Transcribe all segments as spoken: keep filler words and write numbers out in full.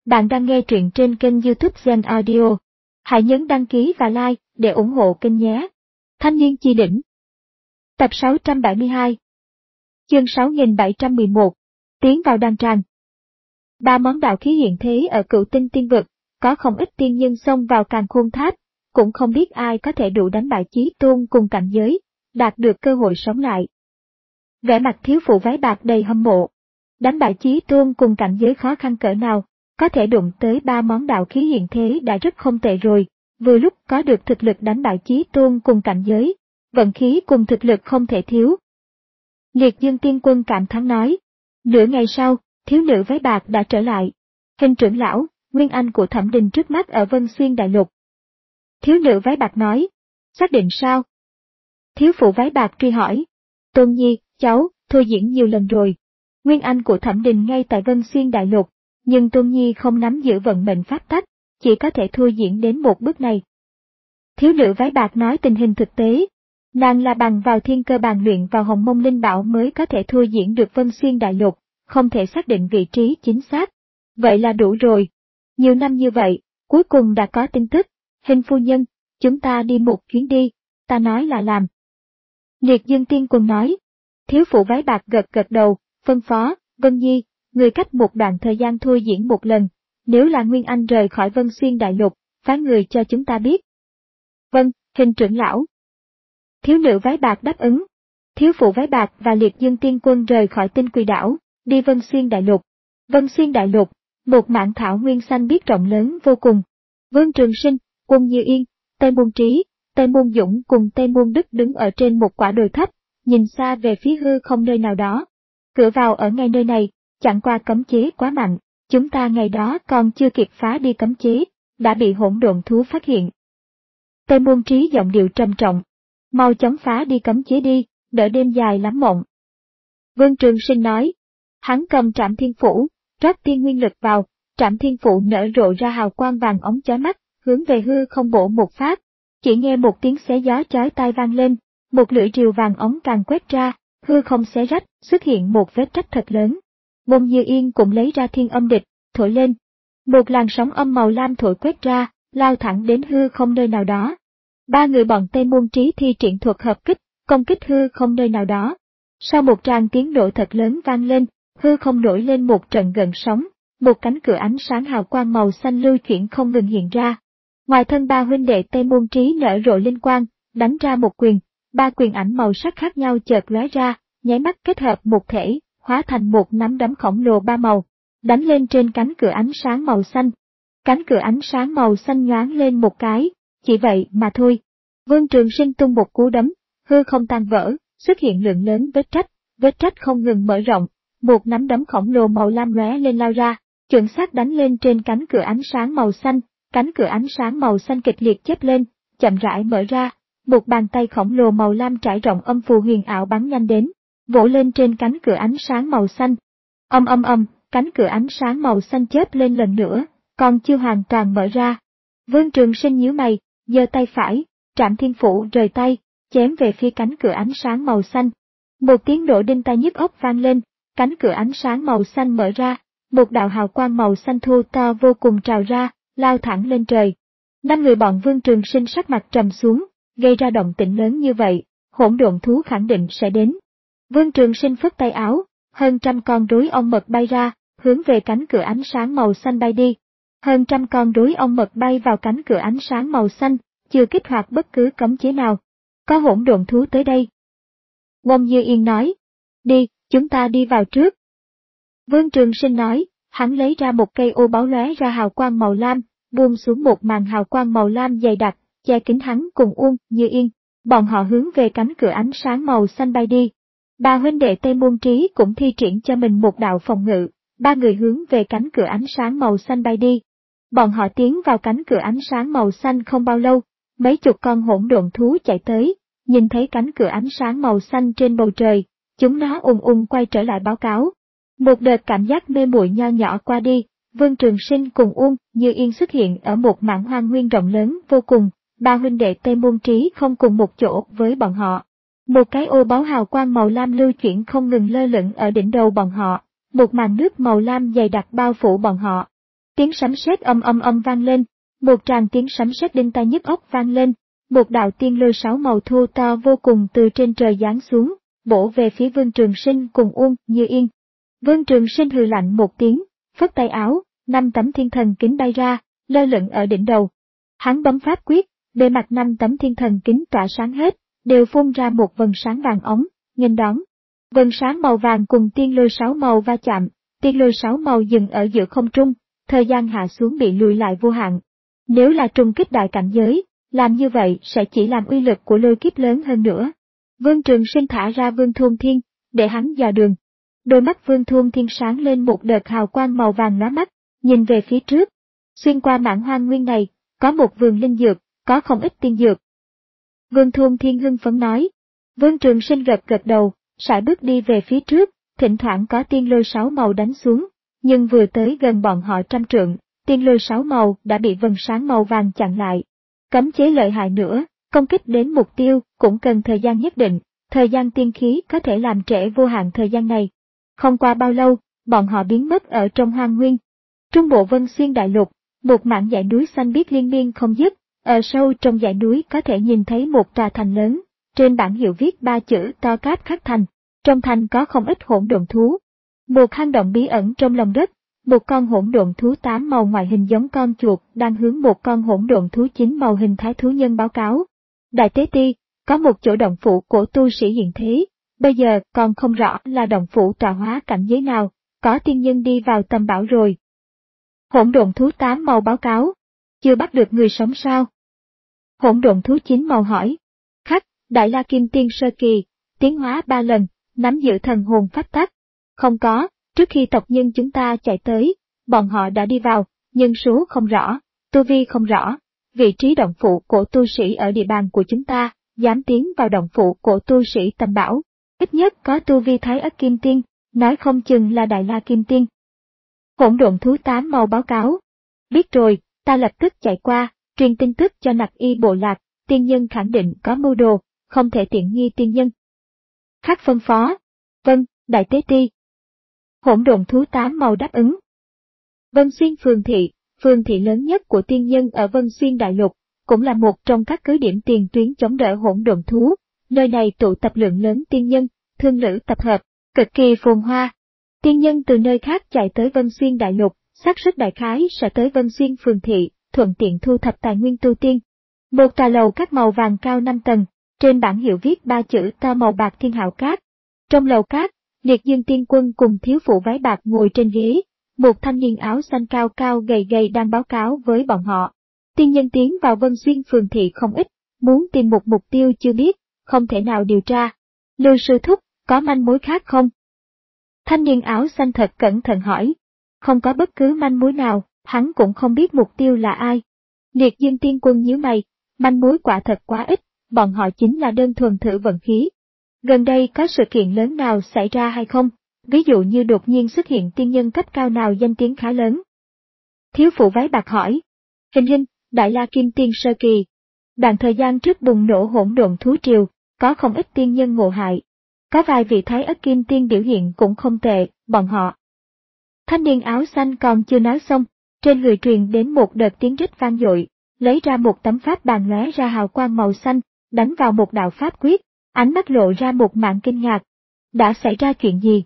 Bạn đang nghe truyện trên kênh YouTube Zen Audio. Hãy nhấn đăng ký và like để ủng hộ kênh nhé. Thanh niên chi đỉnh. Tập sáu trăm bảy mươi hai. Chương sáu nghìn bảy trăm mười một. Tiến vào đan tràng. Ba món đạo khí hiện thế ở Cửu Tinh Tiên Vực, có không ít tiên nhân xông vào Càn Khôn Tháp, cũng không biết ai có thể đủ đánh bại Chí Tôn cùng cảnh giới, đạt được cơ hội sống lại. Vẻ mặt thiếu phụ váy bạc đầy hâm mộ. Đánh bại Chí Tôn cùng cảnh giới khó khăn cỡ nào, có thể đụng tới ba món đạo khí hiện thế đã rất không tệ rồi, vừa lúc có được thực lực đánh bại Chí Tôn cùng cảnh giới, vận khí cùng thực lực không thể thiếu. Liệt Dương Tiên Quân cảm thán nói. Nửa ngày sau, thiếu nữ váy bạc đã trở lại. Hình trưởng lão, nguyên anh của Thẩm Đình trước mắt ở Vân Xuyên Đại Lục. Thiếu nữ váy bạc nói. Xác định sao? Thiếu phụ váy bạc truy hỏi. Tôn Nhi, cháu, thôi diễn nhiều lần rồi. Nguyên anh của Thẩm Đình ngay tại Vân Xuyên Đại Lục, nhưng Tôn Nhi không nắm giữ vận mệnh pháp tắc, chỉ có thể thôi diễn đến một bước này. Thiếu nữ váy bạc nói tình hình thực tế. Nàng là bằng vào thiên cơ bàn luyện vào Hồng Mông Linh Bảo mới có thể thôi diễn được Vân Xuyên Đại Lục, không thể xác định vị trí chính xác. Vậy là đủ rồi. Nhiều năm như vậy, cuối cùng đã có tin tức. Hình phu nhân, chúng ta đi một chuyến đi, ta nói là làm. Liệt Dương Tiên Quân nói. Thiếu phụ váy bạc gật gật đầu, phân phó, Vân Nhi, người cách một đoạn thời gian thôi diễn một lần, nếu là Nguyên Anh rời khỏi Vân Xuyên Đại Lục, phái người cho chúng ta biết. Vâng, hình trưởng lão. Thiếu nữ váy bạc đáp ứng. Thiếu phụ váy bạc và Liệt Dương Tiên Quân rời khỏi Tinh Quỳ Đảo, đi Vân Xuyên Đại Lục. Vân Xuyên Đại Lục, một mảng thảo nguyên xanh biếc rộng lớn vô cùng. Vương Trường Sinh, Quân Như Yên, Tây Môn Trí, Tây Môn Dũng cùng Tây Môn Đức đứng ở trên một quả đồi thấp, nhìn xa về phía hư không nơi nào đó. Cửa vào ở ngay nơi này, chẳng qua cấm chế quá mạnh, chúng ta ngày đó còn chưa kịp phá đi cấm chế, đã bị hỗn độn thú phát hiện. Tây Môn Trí giọng điệu trầm trọng. Mau chóng phá đi cấm chế đi, đỡ đêm dài lắm mộng. Vương Trường Sinh nói. Hắn cầm Trảm Thiên Phủ, rót tiên nguyên lực vào, Trảm Thiên Phủ nở rộ ra hào quang vàng óng chói mắt, hướng về hư không bổ một phát. Chỉ nghe một tiếng xé gió chói tai vang lên, một lưỡi rìu vàng óng càng quét ra, hư không xé rách, xuất hiện một vết rách thật lớn. Môn Như Yên cũng lấy ra thiên âm địch, thổi lên. Một làn sóng âm màu lam thổi quét ra, lao thẳng đến hư không nơi nào đó. Ba người bọn Tây Môn Trí thi triển thuật hợp kích, công kích hư không nơi nào đó. Sau một tràng tiếng nổ thật lớn vang lên, hư không nổi lên một trận gợn sóng, một cánh cửa ánh sáng hào quang màu xanh lưu chuyển không ngừng hiện ra. Ngoài thân ba huynh đệ Tây Môn Trí nở rộ linh quang, đánh ra một quyền, ba quyền ảnh màu sắc khác nhau chợt lóe ra, nháy mắt kết hợp một thể, hóa thành một nắm đấm khổng lồ ba màu, đánh lên trên cánh cửa ánh sáng màu xanh. Cánh cửa ánh sáng màu xanh nhoáng lên một cái, chỉ vậy mà thôi. Vương Trường Sinh tung một cú đấm, hư không tan vỡ, xuất hiện lượng lớn vết rách, vết rách không ngừng mở rộng, một nắm đấm khổng lồ màu lam lóe lên lao ra, chuẩn xác đánh lên trên cánh cửa ánh sáng màu xanh, cánh cửa ánh sáng màu xanh kịch liệt chớp lên, chậm rãi mở ra, một bàn tay khổng lồ màu lam trải rộng âm phù huyền ảo bắn nhanh đến, vỗ lên trên cánh cửa ánh sáng màu xanh. Âm âm âm, cánh cửa ánh sáng màu xanh chớp lên lần nữa, còn chưa hoàn toàn mở ra. Vương Trường Sinh nhíu mày, giơ tay phải, Trảm Thiên Phủ rời tay, chém về phía cánh cửa ánh sáng màu xanh. Một tiếng nổ đinh tai nhức óc vang lên, cánh cửa ánh sáng màu xanh mở ra, một đạo hào quang màu xanh thô to vô cùng trào ra, lao thẳng lên trời. Năm người bọn Vương Trường Sinh sắc mặt trầm xuống, gây ra động tĩnh lớn như vậy, hỗn độn thú khẳng định sẽ đến. Vương Trường Sinh phất tay áo, hơn trăm con rối ong mật bay ra, hướng về cánh cửa ánh sáng màu xanh bay đi. Hơn trăm con rối ong mật bay vào cánh cửa ánh sáng màu xanh, chưa kích hoạt bất cứ cấm chế nào. Có hỗn độn thú tới đây. Môn Như Yên nói. Đi, chúng ta đi vào trước. Vương Trường Sinh nói, hắn lấy ra một cây ô báo lóe ra hào quang màu lam, buông xuống một màn hào quang màu lam dày đặc, che kín hắn cùng Uông Như Yên. Bọn họ hướng về cánh cửa ánh sáng màu xanh bay đi. Ba huynh đệ Tây Môn Trí cũng thi triển cho mình một đạo phòng ngự, ba người hướng về cánh cửa ánh sáng màu xanh bay đi. Bọn họ tiến vào cánh cửa ánh sáng màu xanh không bao lâu, mấy chục con hỗn độn thú chạy tới, nhìn thấy cánh cửa ánh sáng màu xanh trên bầu trời, chúng nó ùng ùng quay trở lại báo cáo. Một đợt cảm giác mê muội nho nhỏ qua đi, Vương Trường Sinh cùng Uông Như Yên xuất hiện ở một mảng hoang nguyên rộng lớn vô cùng, ba huynh đệ Tây Môn Trí không cùng một chỗ với bọn họ. Một cái ô báo hào quang màu lam lưu chuyển không ngừng lơ lửng ở đỉnh đầu bọn họ, một màn nước màu lam dày đặc bao phủ bọn họ. Tiếng sấm sét âm âm âm vang lên, một tràng tiếng sấm sét đinh tai nhức óc vang lên, một đạo tiên lôi sáu màu thô to vô cùng từ trên trời giáng xuống, bổ về phía Vương Trường Sinh cùng Uông Như Yên. Vương Trường Sinh hừ lạnh một tiếng, phất tay áo, năm tấm thiên thần kính bay ra, lơ lửng ở đỉnh đầu. Hắn bấm pháp quyết, bề mặt năm tấm thiên thần kính tỏa sáng hết, đều phun ra một vầng sáng vàng óng, nghênh đón. Vầng sáng màu vàng cùng tiên lôi sáu màu va chạm, tiên lôi sáu màu dừng ở giữa không trung, thời gian hạ xuống bị lùi lại vô hạn. Nếu là trùng kích đại cảnh giới, làm như vậy sẽ chỉ làm uy lực của lôi kiếp lớn hơn nữa. Vương Trường Sinh thả ra Vương Thôn Thiên, để hắn dò đường. Đôi mắt Vương Thôn Thiên sáng lên một đợt hào quang màu vàng lóa mắt, nhìn về phía trước. Xuyên qua mảng hoang nguyên này, có một vườn linh dược, có không ít tiên dược. Vương Thôn Thiên hưng phấn nói. Vương Trường Sinh gật gật đầu, sải bước đi về phía trước, thỉnh thoảng có tiên lôi sáu màu đánh xuống, nhưng vừa tới gần bọn họ trăm trượng, tiên lôi sáu màu đã bị vầng sáng màu vàng chặn lại. Cấm chế lợi hại nữa, công kích đến mục tiêu cũng cần thời gian nhất định, thời gian tiên khí có thể làm trễ vô hạn thời gian này. Không qua bao lâu, bọn họ biến mất ở trong hoang nguyên. Trung bộ Vân Xuyên đại lục, một mảng dãy núi xanh biếc liên miên không dứt, ở sâu trong dãy núi có thể nhìn thấy một tòa thành lớn, trên bảng hiệu viết ba chữ to Cáp Khắc Thành, trong thành có không ít hỗn độn thú. Một hang động bí ẩn trong lòng đất, một con hỗn độn thú tám màu ngoại hình giống con chuột đang hướng một con hỗn độn thú chín màu hình thái thú nhân báo cáo. Đại Tế Ti, có một chỗ động phủ của tu sĩ hiện thế, bây giờ còn không rõ là động phủ tọa hóa cảnh giới nào, có tiên nhân đi vào tầm bảo rồi. Hỗn độn thú tám màu báo cáo, chưa bắt được người sống sao? Hỗn độn thú chín màu hỏi. Khắc, Đại La Kim Tiên sơ kỳ, tiến hóa ba lần, nắm giữ thần hồn pháp tắc. Không có, trước khi tộc nhân chúng ta chạy tới, bọn họ đã đi vào, nhân số không rõ, tu vi không rõ, vị trí động phủ của tu sĩ ở địa bàn của chúng ta, dám tiến vào động phủ của tu sĩ tầm bảo, ít nhất có tu vi Thái Ất Kim Tiên, nói không chừng là Đại La Kim Tiên. Hỗn độn thú tám màu báo cáo. Biết rồi, ta lập tức chạy qua, truyền tin tức cho Nặc Y bộ lạc, tiên nhân khẳng định có mưu đồ, không thể tiện nghi tiên nhân. Khắc phân phó. Vâng, Đại Tế Ti. Hỗn độn thú tám màu đáp ứng. Vân Xuyên Phường Thị, phường thị lớn nhất của tiên nhân ở Vân Xuyên Đại Lục, cũng là một trong các cứ điểm tiền tuyến chống đỡ hỗn độn thú. Nơi này tụ tập lượng lớn tiên nhân, thương lữ tập hợp, cực kỳ phồn hoa. Tiên nhân từ nơi khác chạy tới Vân Xuyên Đại Lục, xác suất đại khái sẽ tới Vân Xuyên Phường Thị, thuận tiện thu thập tài nguyên tu tiên. Một tòa lầu các màu vàng cao năm tầng, trên bảng hiệu viết ba chữ to màu bạc Thiên Hạo Cát. Trong lầu cát, Liệt Dương Tiên Quân cùng thiếu phụ váy bạc ngồi trên ghế, một thanh niên áo xanh cao cao gầy gầy đang báo cáo với bọn họ. Tiên nhân tiến vào Vân Xuyên Phường Thị không ít, muốn tìm một mục tiêu chưa biết, không thể nào điều tra. Lưu sư thúc, có manh mối khác không? Thanh niên áo xanh thật cẩn thận hỏi. Không có bất cứ manh mối nào, hắn cũng không biết mục tiêu là ai. Liệt Dương Tiên Quân nhíu mày, manh mối quả thật quá ít, bọn họ chính là đơn thuần thử vận khí. Gần đây có sự kiện lớn nào xảy ra hay không? Ví dụ như đột nhiên xuất hiện tiên nhân cấp cao nào danh tiếng khá lớn. Thiếu phụ váy bạc hỏi. Hình hình, Đại La Kim Tiên sơ kỳ. Đoạn thời gian trước bùng nổ hỗn độn thú triều, có không ít tiên nhân ngộ hại. Có vài vị Thái Ất Kim Tiên biểu hiện cũng không tệ, bọn họ. Thanh niên áo xanh còn chưa nói xong, trên người truyền đến một đợt tiếng rít vang dội, lấy ra một tấm pháp bàn lóe ra hào quang màu xanh, đánh vào một đạo pháp quyết, ánh mắt lộ ra một màn kinh ngạc. Đã xảy ra chuyện gì?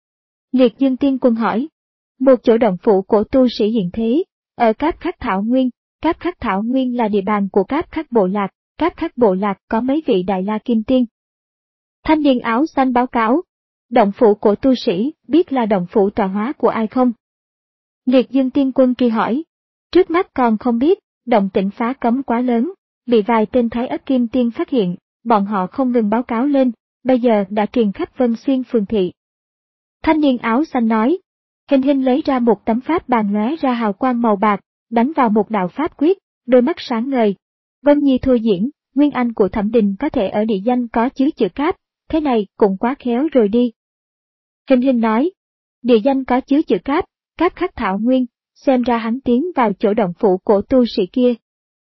Liệt Dương Tiên Quân hỏi. Một chỗ động phủ của tu sĩ hiện thế, ở Cáp Khắc Thảo Nguyên. Cáp Khắc Thảo Nguyên là địa bàn của Cáp Khắc bộ lạc, Cáp Khắc bộ lạc có mấy vị Đại La Kim Tiên. Thanh niên áo xanh báo cáo. Động phủ của tu sĩ, biết là động phủ tọa hóa của ai không? Liệt Dương Tiên Quân truy hỏi. Trước mắt còn không biết, động tĩnh phá cấm quá lớn, bị vài tên Thái Ất Kim Tiên phát hiện, bọn họ không ngừng báo cáo lên, bây giờ đã truyền khắp Vân Xuyên Phường Thị. Thanh niên áo xanh nói. Hình hình lấy ra một tấm pháp bàn lóe ra hào quang màu bạc, đánh vào một đạo pháp quyết, đôi mắt sáng ngời. Vân Nhi thôi diễn, nguyên anh của Thẩm Đình có thể ở địa danh có chứa chữ Cáp, thế này cũng quá khéo rồi đi. Hình hình nói. Địa danh có chứa chữ Cáp, Cáp Khắc Thảo Nguyên, xem ra hắn tiến vào chỗ động phủ của tu sĩ kia.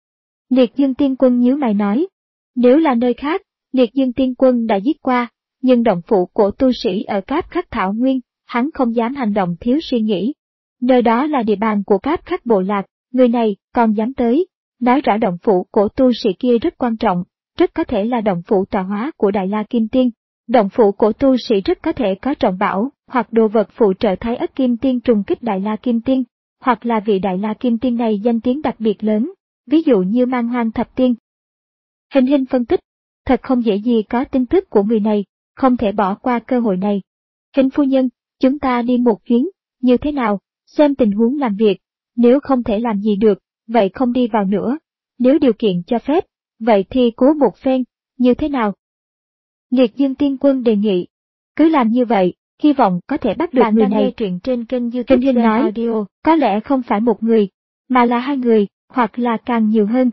Liệt Dương Tiên Quân nhíu mày nói. Nếu là nơi khác, Liệt Dương Tiên Quân đã giết qua, nhưng động phủ của tu sĩ ở Cáp Khắc Thảo Nguyên, hắn không dám hành động thiếu suy nghĩ. Nơi đó là địa bàn của Cáp Khắc bộ lạc, người này còn dám tới, nói rõ động phủ của tu sĩ kia rất quan trọng, rất có thể là động phủ tọa hóa của Đại La Kim Tiên. Động phủ của tu sĩ rất có thể có trọng bảo, hoặc đồ vật phụ trợ Thái Ất Kim Tiên trùng kích Đại La Kim Tiên, hoặc là vị Đại La Kim Tiên này danh tiếng đặc biệt lớn, ví dụ như Man Hoang Thập Tiên. Hình Hình phân tích, thật không dễ gì có tin tức của người này, không thể bỏ qua cơ hội này. Hình phu nhân, chúng ta đi một chuyến, như thế nào, xem tình huống làm việc, nếu không thể làm gì được, vậy không đi vào nữa, nếu điều kiện cho phép, vậy thì cố một phen, như thế nào? Liệt Dương Tiên Quân đề nghị, cứ làm như vậy, hy vọng có thể bắt được người này. Nghe truyện trên kênh YouTube Hình Hình nói, Audio. Có lẽ không phải một người, mà là hai người, hoặc là càng nhiều hơn.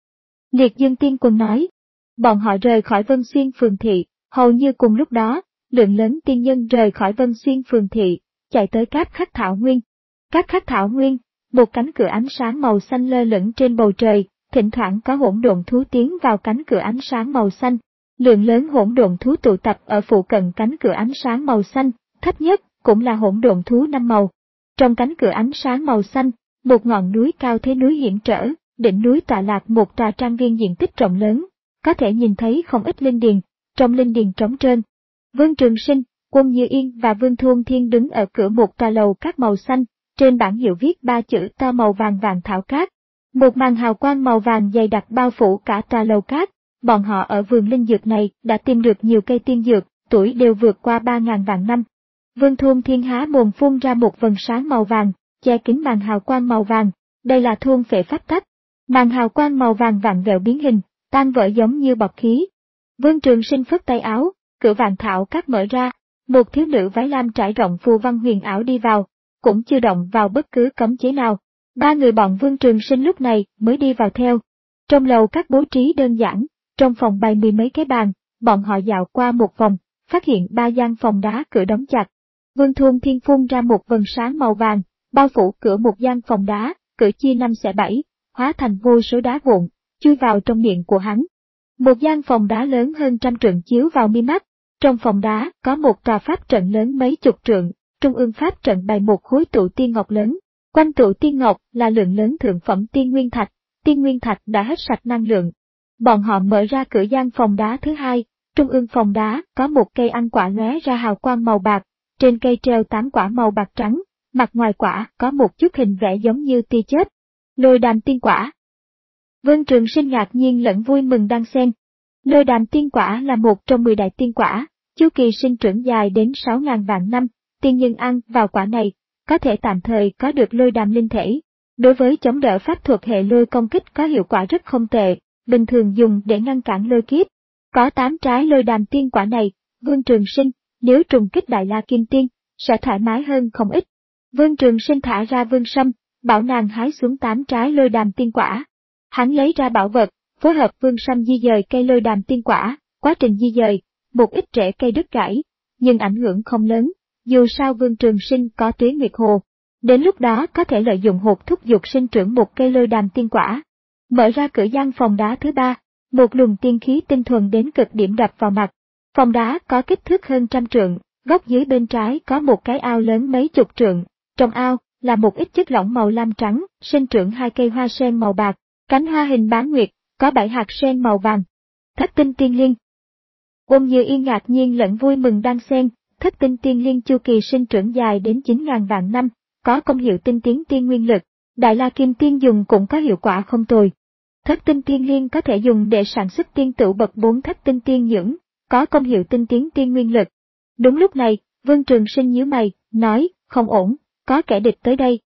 Liệt Dương Tiên Quân nói, bọn họ rời khỏi Vân Xuyên Phường Thị, hầu như cùng lúc đó, lượng lớn tiên nhân rời khỏi Vân Xuyên Phường Thị, chạy tới Cáp Khắc Thảo Nguyên. Cáp Khắc Thảo Nguyên, một cánh cửa ánh sáng màu xanh lơ lửng trên bầu trời, thỉnh thoảng có hỗn độn thú tiến vào cánh cửa ánh sáng màu xanh. Lượng lớn hỗn độn thú tụ tập ở phụ cận cánh cửa ánh sáng màu xanh, thấp nhất cũng là hỗn độn thú năm màu. Trong cánh cửa ánh sáng màu xanh, một ngọn núi cao thế núi hiểm trở, đỉnh núi tọa lạc một tòa trang viên diện tích rộng lớn, có thể nhìn thấy không ít linh điền, trong linh điền trống trơn. Vương Trường Sinh, Quân Như Yên và Vương Thôn Thiên đứng ở cửa một tòa lầu cát màu xanh, trên bảng hiệu viết ba chữ to màu vàng vàng thảo cát. Một màn hào quang màu vàng dày đặc bao phủ cả tòa lầu cát. Bọn họ ở vườn linh dược này đã tìm được nhiều cây tiên dược, tuổi đều vượt qua ba ngàn vạn năm. Vương Thôn Thiên há mồm phun ra một vầng sáng màu vàng, che kín màn hào quang màu vàng, đây là thôn phệ pháp tắc. Màn hào quang màu vàng vặn vẹo biến hình, tan vỡ giống như bọt khí. Vương Trường Sinh phất tay áo, cửa vạn thảo cát mở ra, một thiếu nữ váy lam trải rộng phù văn huyền ảo đi vào, cũng chưa động vào bất cứ cấm chế nào. Ba người bọn Vương Trường Sinh lúc này mới đi vào theo. Trong lầu các bố trí đơn giản. Trong phòng bày mười mấy cái bàn, bọn họ dạo qua một vòng, phát hiện ba gian phòng đá cửa đóng chặt. Vương Thôn Thiên phun ra một vầng sáng màu vàng, bao phủ cửa một gian phòng đá, cửa chia năm xẻ bảy, hóa thành vô số đá vụn, chui vào trong miệng của hắn. Một gian phòng đá lớn hơn trăm trượng chiếu vào mi mắt, trong phòng đá có một tòa pháp trận lớn mấy chục trượng, trung ương pháp trận bày một khối tụ tiên ngọc lớn, quanh tụ tiên ngọc là lượng lớn thượng phẩm tiên nguyên thạch, tiên nguyên thạch đã hết sạch năng lượng. Bọn họ mở ra cửa gian phòng đá thứ hai, trung ương phòng đá có một cây ăn quả lóe ra hào quang màu bạc, trên cây treo tám quả màu bạc trắng, mặt ngoài quả có một chút hình vẽ giống như tia chớp. Lôi đàm tiên quả. Vương Trường Sinh ngạc nhiên lẫn vui mừng đan xen. Lôi đàm tiên quả là một trong mười đại tiên quả, chu kỳ sinh trưởng dài đến sáu ngàn vạn năm, tiên nhân ăn vào quả này, có thể tạm thời có được lôi đàm linh thể. Đối với chống đỡ pháp thuật hệ lôi công kích có hiệu quả rất không tệ. Bình thường dùng để ngăn cản lôi kiếp. Có tám trái lôi đàm tiên quả này, Vương Trường Sinh, nếu trùng kích Đại La Kim Tiên, sẽ thoải mái hơn không ít. Vương Trường Sinh thả ra Vương Sâm, bảo nàng hái xuống tám trái lôi đàm tiên quả. Hắn lấy ra bảo vật, phối hợp Vương Sâm di dời cây lôi đàm tiên quả, quá trình di dời, một ít rễ cây đứt gãy, nhưng ảnh hưởng không lớn, dù sao Vương Trường Sinh có Tuế Nguyệt Hồ. Đến lúc đó có thể lợi dụng hột thúc giục sinh trưởng một cây lôi đàm tiên quả. Mở ra cửa gian phòng đá thứ ba, một luồng tiên khí tinh thuần đến cực điểm đập vào mặt. Phòng đá có kích thước hơn trăm trượng, góc dưới bên trái có một cái ao lớn mấy chục trượng, trong ao là một ít chất lỏng màu lam trắng, sinh trưởng hai cây hoa sen màu bạc, cánh hoa hình bán nguyệt, có bảy hạt sen màu vàng. Thất tinh tiên liên. Quân Như Yên ngạc nhiên lẫn vui mừng đan xen, thất tinh tiên liên chu kỳ sinh trưởng dài đến chín ngàn vạn năm, có công hiệu tinh tiến tiên nguyên lực, Đại La Kim Tiên dùng cũng có hiệu quả không tồi. Thất tinh tiên liên có thể dùng để sản xuất tiên tửu bậc bốn thất tinh tiên nhưỡng, có công hiệu tinh tiến tiên nguyên lực. Đúng lúc này, Vương Trường Sinh nhíu mày, nói, không ổn, có kẻ địch tới đây.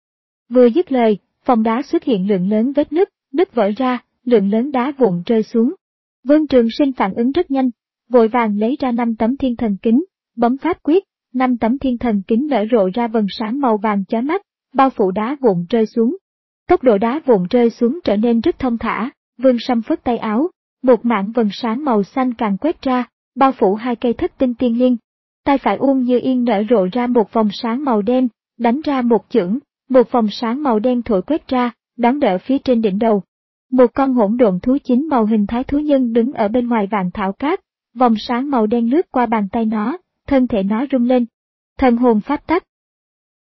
Vừa dứt lời, phòng đá xuất hiện lượng lớn vết nứt, nứt vỡ ra, lượng lớn đá vụn rơi xuống. Vương Trường Sinh phản ứng rất nhanh, vội vàng lấy ra năm tấm thiên thần kính, bấm pháp quyết, năm tấm thiên thần kính nở rộ ra vầng sáng màu vàng chói mắt, bao phủ đá vụn rơi xuống. Tốc độ đá vụn rơi xuống trở nên rất thông thả, Vương Sâm phất tay áo, một mảng vầng sáng màu xanh càng quét ra, bao phủ hai cây thất tinh tiên liên. Tay phải Uông Như Yên nở rộ ra một vòng sáng màu đen, đánh ra một chưởng, một vòng sáng màu đen thổi quét ra, đón đỡ phía trên đỉnh đầu. Một con hỗn độn thú chín màu hình thái thú nhân đứng ở bên ngoài vạn thảo cát, vòng sáng màu đen lướt qua bàn tay nó, thân thể nó rung lên. Thần hồn pháp tắc.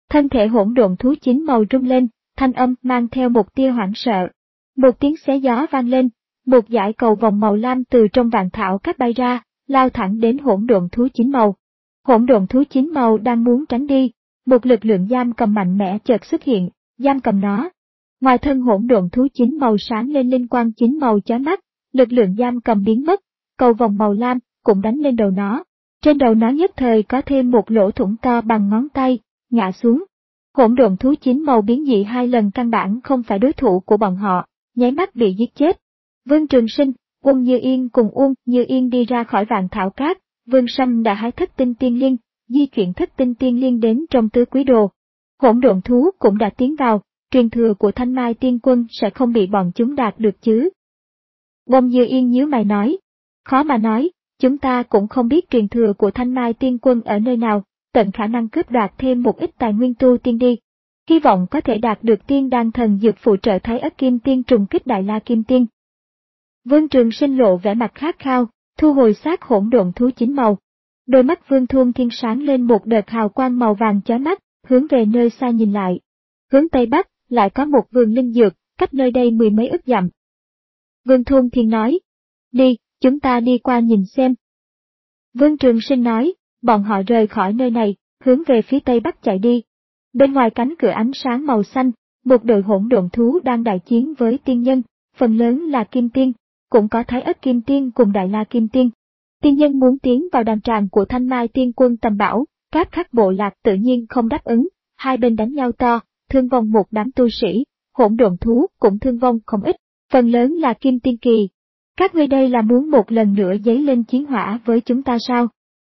Thân thể hỗn độn thú chín màu rung lên, thanh âm mang theo một tia hoảng sợ. Một tiếng xé gió vang lên, một dải cầu vòng màu lam từ trong vạn thảo cát bay ra, lao thẳng đến hỗn độn thú chín màu. Hỗn độn thú chín màu đang muốn tránh đi, một lực lượng giam cầm mạnh mẽ chợt xuất hiện, giam cầm nó. Ngoài thân hỗn độn thú chín màu sáng lên linh quang chín màu chói mắt, lực lượng giam cầm biến mất, cầu vòng màu lam cũng đánh lên đầu nó. Trên đầu nó nhất thời có thêm một lỗ thủng to bằng ngón tay, ngã xuống. Hỗn độn thú chín màu biến dị hai lần căn bản không phải đối thủ của bọn họ, nháy mắt bị giết chết. Vương Trường Sinh, Uông Như Yên cùng Uông Như Yên đi ra khỏi vạn thảo cát, Vương Sâm đã hái thất tinh tiên liên, di chuyển thất tinh tiên liên đến trong tứ quý đồ. Hỗn độn thú cũng đã tiến vào, truyền thừa của Thanh Mai Tiên Quân sẽ không bị bọn chúng đạt được chứ. Uông Như Yên nhíu mày nói, khó mà nói, chúng ta cũng không biết truyền thừa của Thanh Mai Tiên Quân ở nơi nào, tận khả năng cướp đoạt thêm một ít tài nguyên tu tiên đi. Hy vọng có thể đạt được tiên đan thần dược phụ trợ Thái Ất Kim Tiên trùng kích Đại La Kim Tiên. Vương Trường Sinh lộ vẻ mặt khát khao, thu hồi xác hỗn độn thú chín màu. Đôi mắt Vương Thuôn Thiên sáng lên một đợt hào quang màu vàng chói mắt, hướng về nơi xa nhìn lại. Hướng Tây Bắc, lại có một vườn linh dược, cách nơi đây mười mấy ức dặm. Vương Thuôn Thiên nói, đi, chúng ta đi qua nhìn xem. Vương Trường Sinh nói, bọn họ rời khỏi nơi này, hướng về phía Tây Bắc chạy đi. Bên ngoài cánh cửa ánh sáng màu xanh, một đội hỗn độn thú đang đại chiến với tiên nhân, phần lớn là Kim Tiên, cũng có Thái Ất Kim Tiên cùng Đại La Kim Tiên. Tiên nhân muốn tiến vào đàn tràng của Thanh Mai Tiên Quân tầm bảo, các khắc bộ lạc tự nhiên không đáp ứng, hai bên đánh nhau to, thương vong một đám tu sĩ, hỗn độn thú cũng thương vong không ít, phần lớn là Kim Tiên kỳ. Các ngươi đây là muốn một lần nữa dấy lên chiến hỏa với chúng ta sao?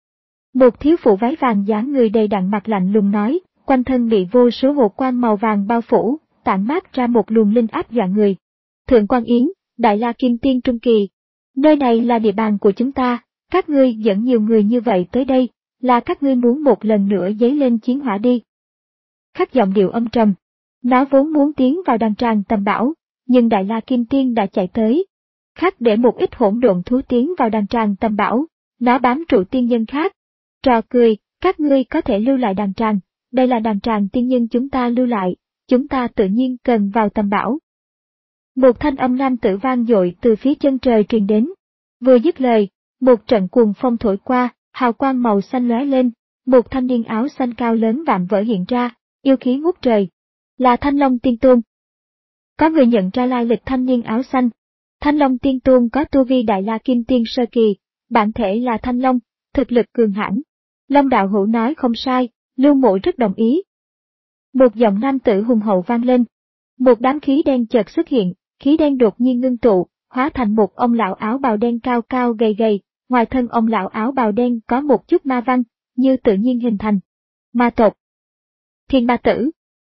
Một thiếu phụ váy vàng dáng người đầy đặn mặt lạnh lùng nói, quanh thân bị vô số hộ quang màu vàng bao phủ, tản mát ra một luồng linh áp dọa người. Thượng Quan Yến, Đại La Kim Tiên trung kỳ, nơi này là địa bàn của chúng ta, các ngươi dẫn nhiều người như vậy tới đây, là các ngươi muốn một lần nữa dấy lên chiến hỏa đi. Khắc giọng điệu âm trầm, nó vốn muốn tiến vào đàn tràng tầm bảo, nhưng Đại La Kim Tiên đã chạy tới. Khắc để một ít hỗn độn thú tiến vào đàn tràng tầm bảo, nó bám trụ tiên nhân khác. Trò cười, các ngươi có thể lưu lại đàn tràng, đây là đàn tràng tiên nhân chúng ta lưu lại, chúng ta tự nhiên cần vào tầm bảo. Một thanh âm nam tử vang dội từ phía chân trời truyền đến. Vừa dứt lời, một trận cuồng phong thổi qua, hào quang màu xanh lóe lên, một thanh niên áo xanh cao lớn vạm vỡ hiện ra, yêu khí ngút trời. Là Thanh Long Tiên Tôn. Có người nhận ra lai lịch thanh niên áo xanh. Thanh Long Tiên Tôn có tu vi Đại La Kim Tiên sơ kỳ, bản thể là Thanh Long, thực lực cường hãn. Long đạo hữu nói không sai, Lưu Mộ rất đồng ý. Một giọng nam tử hùng hậu vang lên. Một đám khí đen chợt xuất hiện, khí đen đột nhiên ngưng tụ, hóa thành một ông lão áo bào đen cao cao gầy gầy, ngoài thân ông lão áo bào đen có một chút ma văn, như tự nhiên hình thành. Ma tộc. Thiên Ba Tử.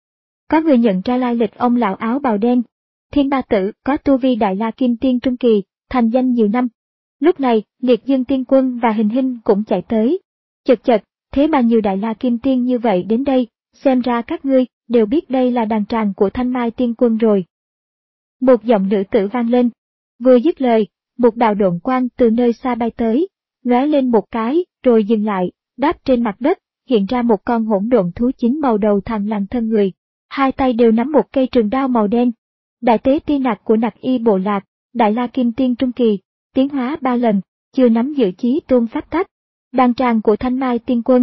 Có người nhận ra lai lịch ông lão áo bào đen. Thiên Ba Tử có tu vi Đại La Kim Tiên trung kỳ, thành danh nhiều năm. Lúc này, Liệt Dương Tiên Quân và Hình Hinh cũng chạy tới. Chật chật, thế mà nhiều Đại La Kim Tiên như vậy đến đây, xem ra các ngươi đều biết đây là đàn tràng của Thanh Mai Tiên Quân rồi. Một giọng nữ tử vang lên. Vừa dứt lời, một đạo độn quang từ nơi xa bay tới, lóe lên một cái, rồi dừng lại, đáp trên mặt đất, hiện ra một con hỗn độn thú chín màu đầu thằn lằn thân người, hai tay đều nắm một cây trường đao màu đen. Đại tế tiên nặc của Nặc Y bộ lạc, Đại La Kim Tiên trung kỳ, tiến hóa ba lần, chưa nắm giữ chí tôn pháp tắc. Đàn tràng của Thanh Mai Tiên Quân.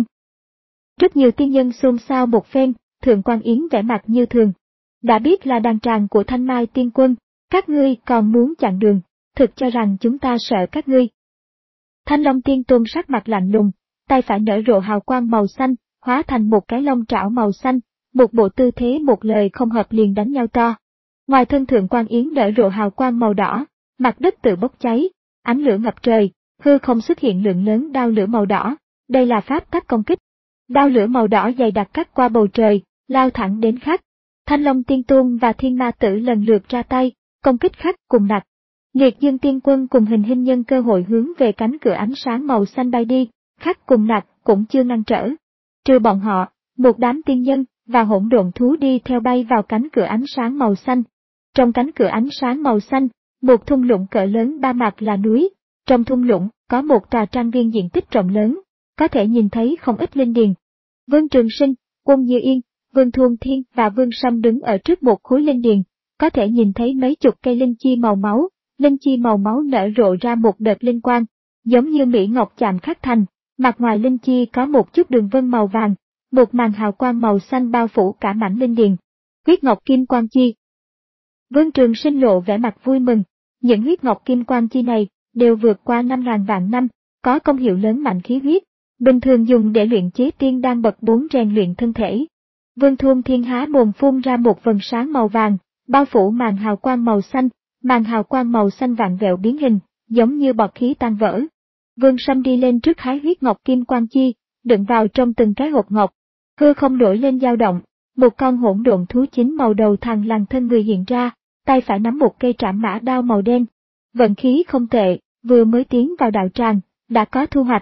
Rất nhiều tiên nhân xôn xao một phen, Thượng Quan Yến vẻ mặt như thường. Đã biết là đàn tràng của Thanh Mai Tiên Quân, các ngươi còn muốn chặn đường, thực cho rằng chúng ta sợ các ngươi. Thanh Long Tiên Tôn sắc mặt lạnh lùng, tay phải nở rộ hào quang màu xanh, hóa thành một cái long trảo màu xanh, một bộ tư thế một lời không hợp liền đánh nhau to. Ngoài thân Thượng Quan Yến nở rộ hào quang màu đỏ, mặt đất tự bốc cháy, ánh lửa ngập trời, hư không xuất hiện lượng lớn đao lửa màu đỏ, đây là pháp tắc công kích. Đao lửa màu đỏ dày đặc cắt qua bầu trời, lao thẳng đến Khắc. Thanh Long Tiên Tôn và Thiên Ma Tử lần lượt ra tay, công kích Khắc cùng Nặc. Liệt Dương Tiên Quân cùng Hình Hinh nhân cơ hội hướng về cánh cửa ánh sáng màu xanh bay đi, Khắc cùng Nặc cũng chưa ngăn trở. Trừ bọn họ, một đám tiên nhân và hỗn độn thú đi theo bay vào cánh cửa ánh sáng màu xanh. Trong cánh cửa ánh sáng màu xanh, một thung lũng cỡ lớn ba mặt là núi. Trong thung lũng có một tòa trang viên diện tích rộng lớn, có thể nhìn thấy không ít linh điền. Vương Trường Sinh, Uông Như Yên, Vương Thuôn Thiên và Vương Sâm đứng ở trước một khối linh điền, có thể nhìn thấy mấy chục cây linh chi màu máu, linh chi màu máu nở rộ ra một đợt linh quang, giống như mỹ ngọc chạm khắc thành, mặt ngoài linh chi có một chút đường vân màu vàng, một màn hào quang màu xanh bao phủ cả mảnh linh điền. Huyết ngọc kim quang chi. Vương Trường Sinh lộ vẻ mặt vui mừng, những huyết ngọc kim quang chi này đều vượt qua năm ngàn vạn năm, có công hiệu lớn mạnh khí huyết, bình thường dùng để luyện chế tiên đan bậc bốn rèn luyện thân thể. Vương Thuôn Thiên há mồm phun ra một vầng sáng màu vàng, bao phủ màn hào quang màu xanh, màn hào quang màu xanh vạn vẹo biến hình, giống như bọt khí tan vỡ. Vương Sâm đi lên trước hái huyết ngọc kim quang chi, đựng vào trong từng cái hộp ngọc. Hư không nổi lên dao động, một con hỗn độn thú chính màu đầu thằn lằn thân người hiện ra, tay phải nắm một cây trảm mã đao màu đen. Vận khí không tệ, vừa mới tiến vào đạo tràng, đã có thu hoạch.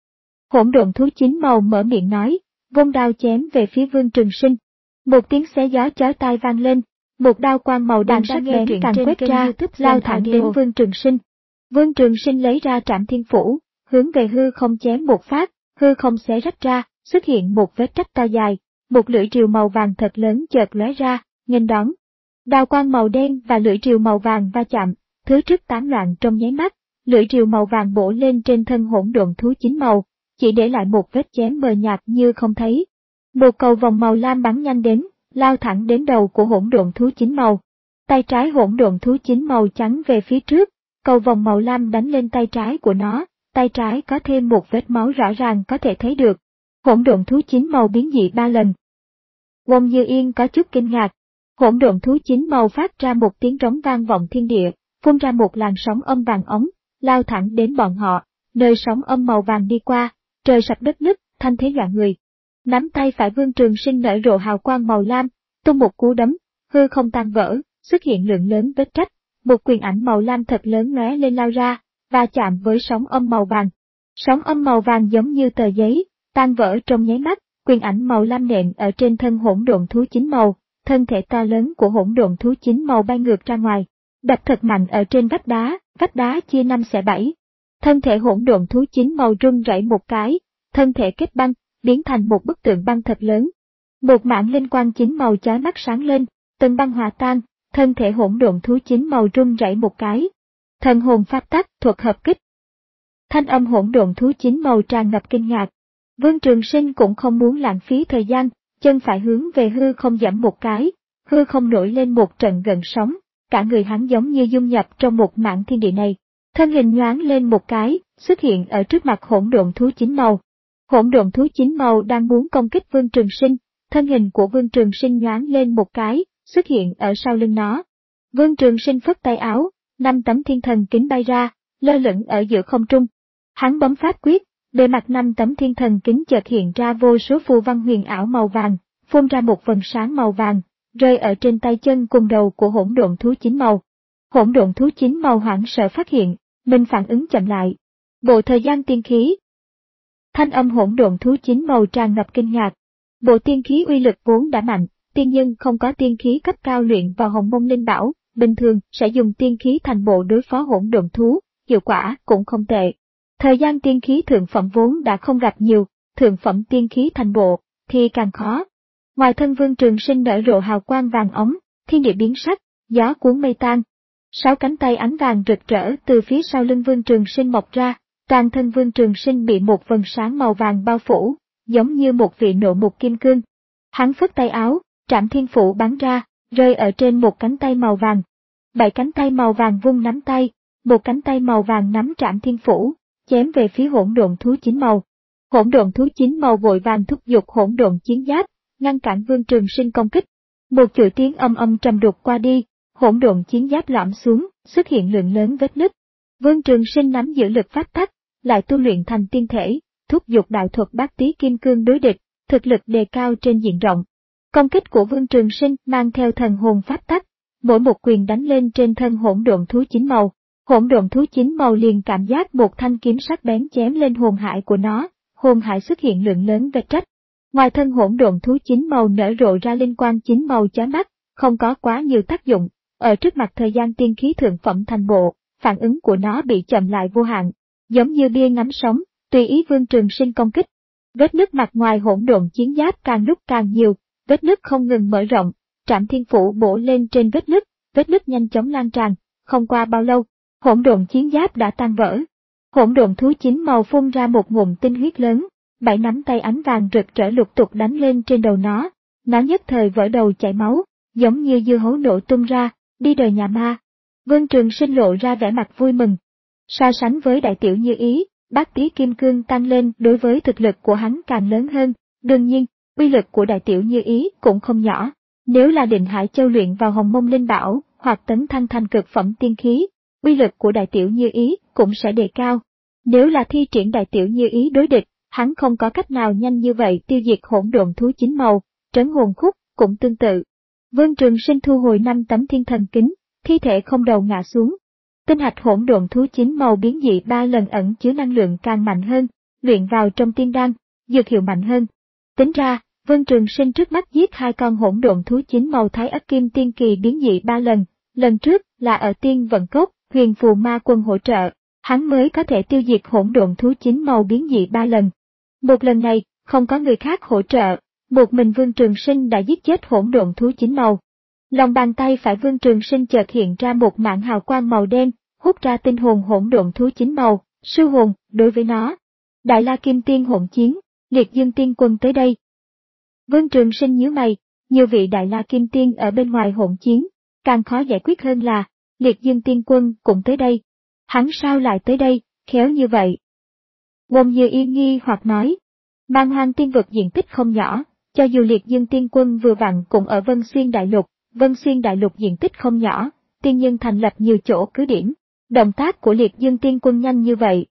Hỗn độn thú chính màu mở miệng nói, vung đao chém về phía Vương Trường Sinh. Một tiếng xé gió chói tai vang lên, một đao quang màu đen sắc bén càng quét ra, lao thẳng đến Vương Trường Sinh. Vương Trường Sinh lấy ra Trảm Thiên Phủ, hướng về hư không chém một phát, hư không xé rách ra, xuất hiện một vết rách to dài, một lưỡi rìu màu vàng thật lớn chợt lóe ra, nghênh đón. Đao quang màu đen và lưỡi rìu màu vàng va chạm, thứ trước tán loạn trong nháy mắt, lưỡi rìu màu vàng bổ lên trên thân hỗn độn thú chính màu, chỉ để lại một vết chém mờ nhạt như không thấy. Một cầu vòng màu lam bắn nhanh đến, lao thẳng đến đầu của hỗn độn thú chính màu. Tay trái hỗn độn thú chính màu chắn về phía trước, cầu vòng màu lam đánh lên tay trái của nó, tay trái có thêm một vết máu rõ ràng có thể thấy được. Hỗn độn thú chính màu biến dị ba lần. Wong Như Yên có chút kinh ngạc. Hỗn độn thú chính màu phát ra một tiếng trống vang vọng thiên địa, phun ra một làn sóng âm vàng ống, lao thẳng đến bọn họ, nơi sóng âm màu vàng đi qua, trời sập đất nứt, thanh thế dọa người. Nắm tay phải Vương Trường Sinh nở rộ hào quang màu lam, tung một cú đấm, hư không tan vỡ, xuất hiện lượng lớn vết rách, một quyền ảnh màu lam thật lớn lóe lên lao ra, va chạm với sóng âm màu vàng. Sóng âm màu vàng giống như tờ giấy, tan vỡ trong nháy mắt, quyền ảnh màu lam nện ở trên thân hỗn độn thú chính màu, thân thể to lớn của hỗn độn thú chính màu bay ngược ra ngoài, đập thật mạnh ở trên vách đá, vách đá chia năm xẻ bảy. Thân thể hỗn độn thú chính màu rung rẩy một cái, thân thể kết băng, biến thành một bức tượng băng thật lớn. Một mảng linh quang chính màu chói mắt sáng lên, từng băng hòa tan, thân thể hỗn độn thú chính màu rung rẩy một cái. Thần hồn pháp tắc, thuật hợp kích. Thanh âm hỗn độn thú chính màu tràn ngập kinh ngạc. Vương Trường Sinh cũng không muốn lãng phí thời gian, chân phải hướng về hư không giẫm một cái, hư không nổi lên một trận gợn sóng, cả người hắn giống như dung nhập trong một mảng thiên địa này. Thân hình nhoáng lên một cái, xuất hiện ở trước mặt hỗn độn thú chính màu. Hỗn độn thú chính màu đang muốn công kích Vương Trường Sinh, thân hình của Vương Trường Sinh nhoáng lên một cái, xuất hiện ở sau lưng nó. Vương Trường Sinh phất tay áo, năm tấm thiên thần kính bay ra, lơ lửng ở giữa không trung. Hắn bấm pháp quyết, bề mặt năm tấm thiên thần kính chợt hiện ra vô số phù văn huyền ảo màu vàng, phun ra một vầng sáng màu vàng, rơi ở trên tay chân cùng đầu của hỗn độn thú chính màu. Hỗn độn thú chính màu hoảng sợ phát hiện, mình phản ứng chậm lại. Bộ thời gian tiên khí. Thanh âm hỗn độn thú chính màu tràn ngập kinh ngạc. Bộ tiên khí uy lực vốn đã mạnh, tiên nhân không có tiên khí cấp cao luyện vào hồng mông linh bảo, bình thường sẽ dùng tiên khí thành bộ đối phó hỗn độn thú, hiệu quả cũng không tệ. Thời gian tiên khí thượng phẩm vốn đã không gặp nhiều, thượng phẩm tiên khí thành bộ thì càng khó. Ngoài thân Vương Trường Sinh nở rộ hào quang vàng ống, thiên địa biến sắc, gió cuốn mây tan. Sáu cánh tay ánh vàng rực rỡ từ phía sau lưng Vương Trường Sinh mọc ra, toàn thân Vương Trường Sinh bị một vầng sáng màu vàng bao phủ, giống như một vị nộ mục kim cương. Hắn phất tay áo, Trảm Thiên Phủ bắn ra, rơi ở trên một cánh tay màu vàng. Bảy cánh tay màu vàng vung nắm tay, một cánh tay màu vàng nắm Trảm Thiên Phủ, chém về phía hỗn độn thú chính màu. Hỗn độn thú chính màu vội vàng thúc giục hỗn độn chiến giáp, ngăn cản Vương Trường Sinh công kích. Một chuỗi tiếng âm âm trầm đục qua đi, hỗn độn chiến giáp lõm xuống, xuất hiện lượng lớn vết nứt. Vương Trường Sinh nắm giữ lực pháp tắc, lại tu luyện thành tiên thể, thúc giục đạo thuật bát tý kim cương đối địch, thực lực đề cao trên diện rộng. Công kích của Vương Trường Sinh mang theo thần hồn pháp tắc, mỗi một quyền đánh lên trên thân hỗn độn thú chính màu. Hỗn độn thú chính màu liền cảm giác một thanh kiếm sắc bén chém lên hồn hải của nó, hồn hải xuất hiện lượng lớn vết rách. Ngoài thân hỗn độn thú chính màu nở rộ ra linh quang chính màu chói mắt, không có quá nhiều tác dụng, ở trước mặt thời gian tiên khí thượng phẩm thành bộ, phản ứng của nó bị chậm lại vô hạn, giống như bia ngắm sóng, tùy ý Vương Trường Sinh công kích. Vết nứt mặt ngoài hỗn độn chiến giáp càng lúc càng nhiều, vết nứt không ngừng mở rộng, Trảm Thiên Phủ bổ lên trên vết nứt, vết nứt nhanh chóng lan tràn, không qua bao lâu, hỗn độn chiến giáp đã tan vỡ. Hỗn độn thú chín màu phun ra một ngụm tinh huyết lớn, bảy nắm tay ánh vàng rực rỡ lục tục đánh lên trên đầu nó, nó nhất thời vỡ đầu chảy máu, giống như dưa hấu nổ tung ra, đi đời nhà ma. Vương Trường Sinh lộ ra vẻ mặt vui mừng. So sánh với đại tiểu Như Ý, bát tí kim cương tăng lên đối với thực lực của hắn càng lớn hơn, đương nhiên, uy lực của đại tiểu Như Ý cũng không nhỏ. Nếu là Định Hải Châu luyện vào Hồng Mông Linh Bảo hoặc tấn thăng thành cực phẩm tiên khí, uy lực của đại tiểu Như Ý cũng sẽ đề cao. Nếu là thi triển đại tiểu Như Ý đối địch, hắn không có cách nào nhanh như vậy tiêu diệt hỗn độn thú chín màu, trấn hồn khúc cũng tương tự. Vương Trường Sinh thu hồi năm tấm thiên thần kính, thi thể không đầu ngã xuống. Tinh hạch hỗn độn thú chín màu biến dị ba lần ẩn chứa năng lượng càng mạnh hơn, luyện vào trong tiên đan, dược hiệu mạnh hơn. Tính ra, Vương Trường Sinh trước mắt giết hai con hỗn độn thú chín màu Thái Ất Kim Tiên Kỳ biến dị ba lần, lần trước là ở Tiên Vận Cốc, Huyền Phù Ma Quân hỗ trợ, hắn mới có thể tiêu diệt hỗn độn thú chín màu biến dị ba lần. Một lần này, không có người khác hỗ trợ, một mình Vương Trường Sinh đã giết chết hỗn độn thú chín màu. Lòng bàn tay phải Vương Trường Sinh chợt hiện ra một mảng hào quang màu đen, hút ra tinh hồn hỗn độn thú chín màu, sư hồn, đối với nó. Đại La Kim Tiên hỗn chiến, Liệt Dương Tiên Quân tới đây. Vương Trường Sinh nhíu mày, nhiều vị Đại La Kim Tiên ở bên ngoài hỗn chiến, càng khó giải quyết hơn là, Liệt Dương Tiên Quân cũng tới đây. Hắn sao lại tới đây, khéo như vậy? Bông Như Yên nghi hoặc nói, Man Hoang Tiên vực diện tích không nhỏ, cho dù Liệt Dương Tiên Quân vừa vặn cũng ở Vân Xuyên Đại Lục, Vân Xuyên Đại Lục diện tích không nhỏ, tiên nhân thành lập nhiều chỗ cứ điểm, động tác của Liệt Dương Tiên Quân nhanh như vậy.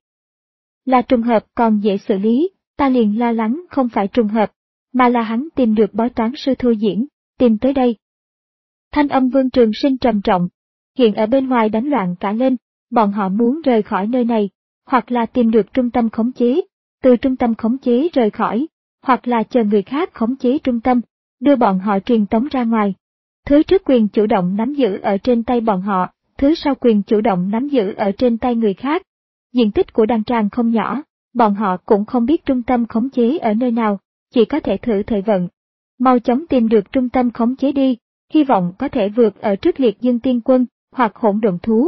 Là trùng hợp còn dễ xử lý, ta liền lo lắng không phải trùng hợp, mà là hắn tìm được bói toán sư Thôi Diễn, tìm tới đây. Thanh âm Vương Trường Sinh trầm trọng, hiện ở bên ngoài đánh loạn cả lên, bọn họ muốn rời khỏi nơi này, hoặc là tìm được trung tâm khống chế, từ trung tâm khống chế rời khỏi, hoặc là chờ người khác khống chế trung tâm, đưa bọn họ truyền tống ra ngoài. Thứ trước quyền chủ động nắm giữ ở trên tay bọn họ, thứ sau quyền chủ động nắm giữ ở trên tay người khác. Diện tích của đan tràng không nhỏ, bọn họ cũng không biết trung tâm khống chế ở nơi nào, chỉ có thể thử thời vận. Mau chóng tìm được trung tâm khống chế đi, hy vọng có thể vượt ở trước Liệt Dương Tiên Quân, hoặc hỗn độn thú.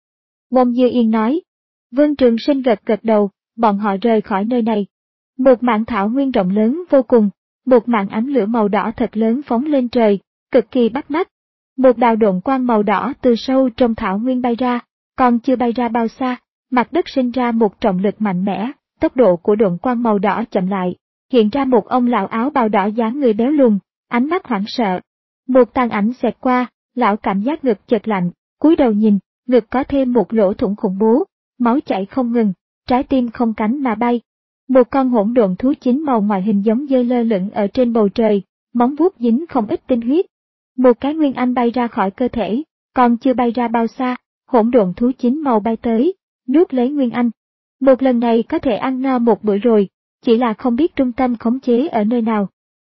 Bông Như Yên nói. Vương Trường Sinh gật gật đầu, bọn họ rời khỏi nơi này. Một mảng thảo nguyên rộng lớn vô cùng, một mảng ánh lửa màu đỏ thật lớn phóng lên trời, cực kỳ bắt mắt. Một đạo độn quang màu đỏ từ sâu trong thảo nguyên bay ra, còn chưa bay ra bao xa, mặt đất sinh ra một trọng lực mạnh mẽ, tốc độ của độn quang màu đỏ chậm lại, hiện ra một ông lão áo bào đỏ dáng người béo lùn, ánh mắt hoảng sợ. Một tàn ảnh xẹt qua, lão cảm giác ngực chợt lạnh, cúi đầu nhìn, ngực có thêm một lỗ thủng khủng bố, máu chảy không ngừng, trái tim không cánh mà bay. Một con hỗn độn thú chín màu ngoại hình giống dơi lơ lửng ở trên bầu trời, móng vuốt dính không ít tinh huyết. Một cái nguyên anh bay ra khỏi cơ thể, còn chưa bay ra bao xa, hỗn độn thú chín màu bay tới, nuốt lấy nguyên anh. Một lần này có thể ăn no một bữa rồi, chỉ là không biết trung tâm khống chế ở nơi nào.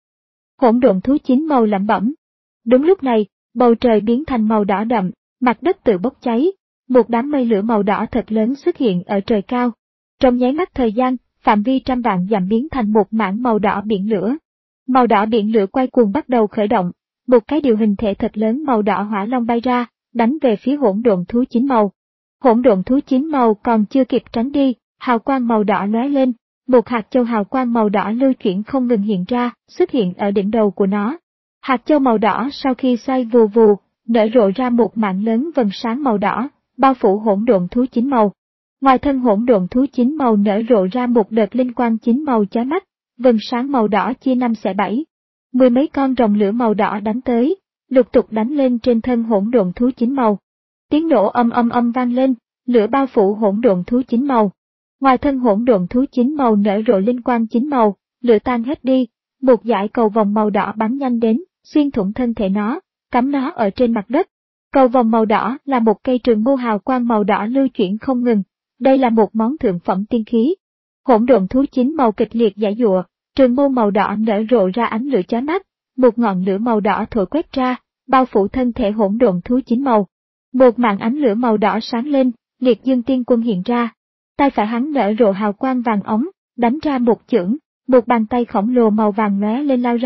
Hỗn độn thú chín màu lẩm bẩm. Đúng lúc này, bầu trời biến thành màu đỏ đậm, mặt đất tự bốc cháy, một đám mây lửa màu đỏ thật lớn xuất hiện ở trời cao. Trong nháy mắt thời gian, phạm vi trăm vạn dặm biến thành một mảng màu đỏ biển lửa. Màu đỏ biển lửa quay cuồng bắt đầu khởi động, một cái điều hình thể thật lớn màu đỏ hỏa long bay ra, đánh về phía hỗn độn thú chín màu. Hỗn độn thú chín màu còn chưa kịp tránh đi, hào quang màu đỏ lóe lên, một hạt châu hào quang màu đỏ lưu chuyển không ngừng hiện ra, xuất hiện ở đỉnh đầu của nó. Hạt châu màu đỏ sau khi xoay vù vù, nở rộ ra một mảng lớn vầng sáng màu đỏ, bao phủ hỗn độn thú chín màu. Ngoài thân hỗn độn thú chín màu nở rộ ra một đợt linh quang chín màu chói mắt, vầng sáng màu đỏ chia năm xẻ bảy. Mười mấy con rồng lửa màu đỏ đánh tới, lục tục đánh lên trên thân hỗn độn thú chín màu. Tiếng nổ âm âm âm vang lên, lửa bao phủ hỗn độn thú chín màu. Ngoài thân hỗn độn thú chín màu nở rộ linh quang chín màu, lửa tan hết đi, một dải cầu vòng màu đỏ bắn nhanh đến, xuyên thủng thân thể nó, cắm nó ở trên mặt đất. Cầu vòng màu đỏ là một cây trường mâu hào quang màu đỏ lưu chuyển không ngừng, đây là một món thượng phẩm tiên khí. Hỗn độn thú chín màu kịch liệt giãy giụa, trường mâu màu đỏ nở rộ ra ánh lửa chói mắt, một ngọn lửa màu đỏ thổi quét ra, bao phủ thân thể hỗn độn thú chín màu. Một màn ánh lửa màu đỏ sáng lên, Liệt Dương Tiên Quân hiện ra. Tay phải hắn nở rộ hào quang vàng óng, đánh ra một chưởng, một bàn tay khổng lồ màu vàng lóe lên lao ra,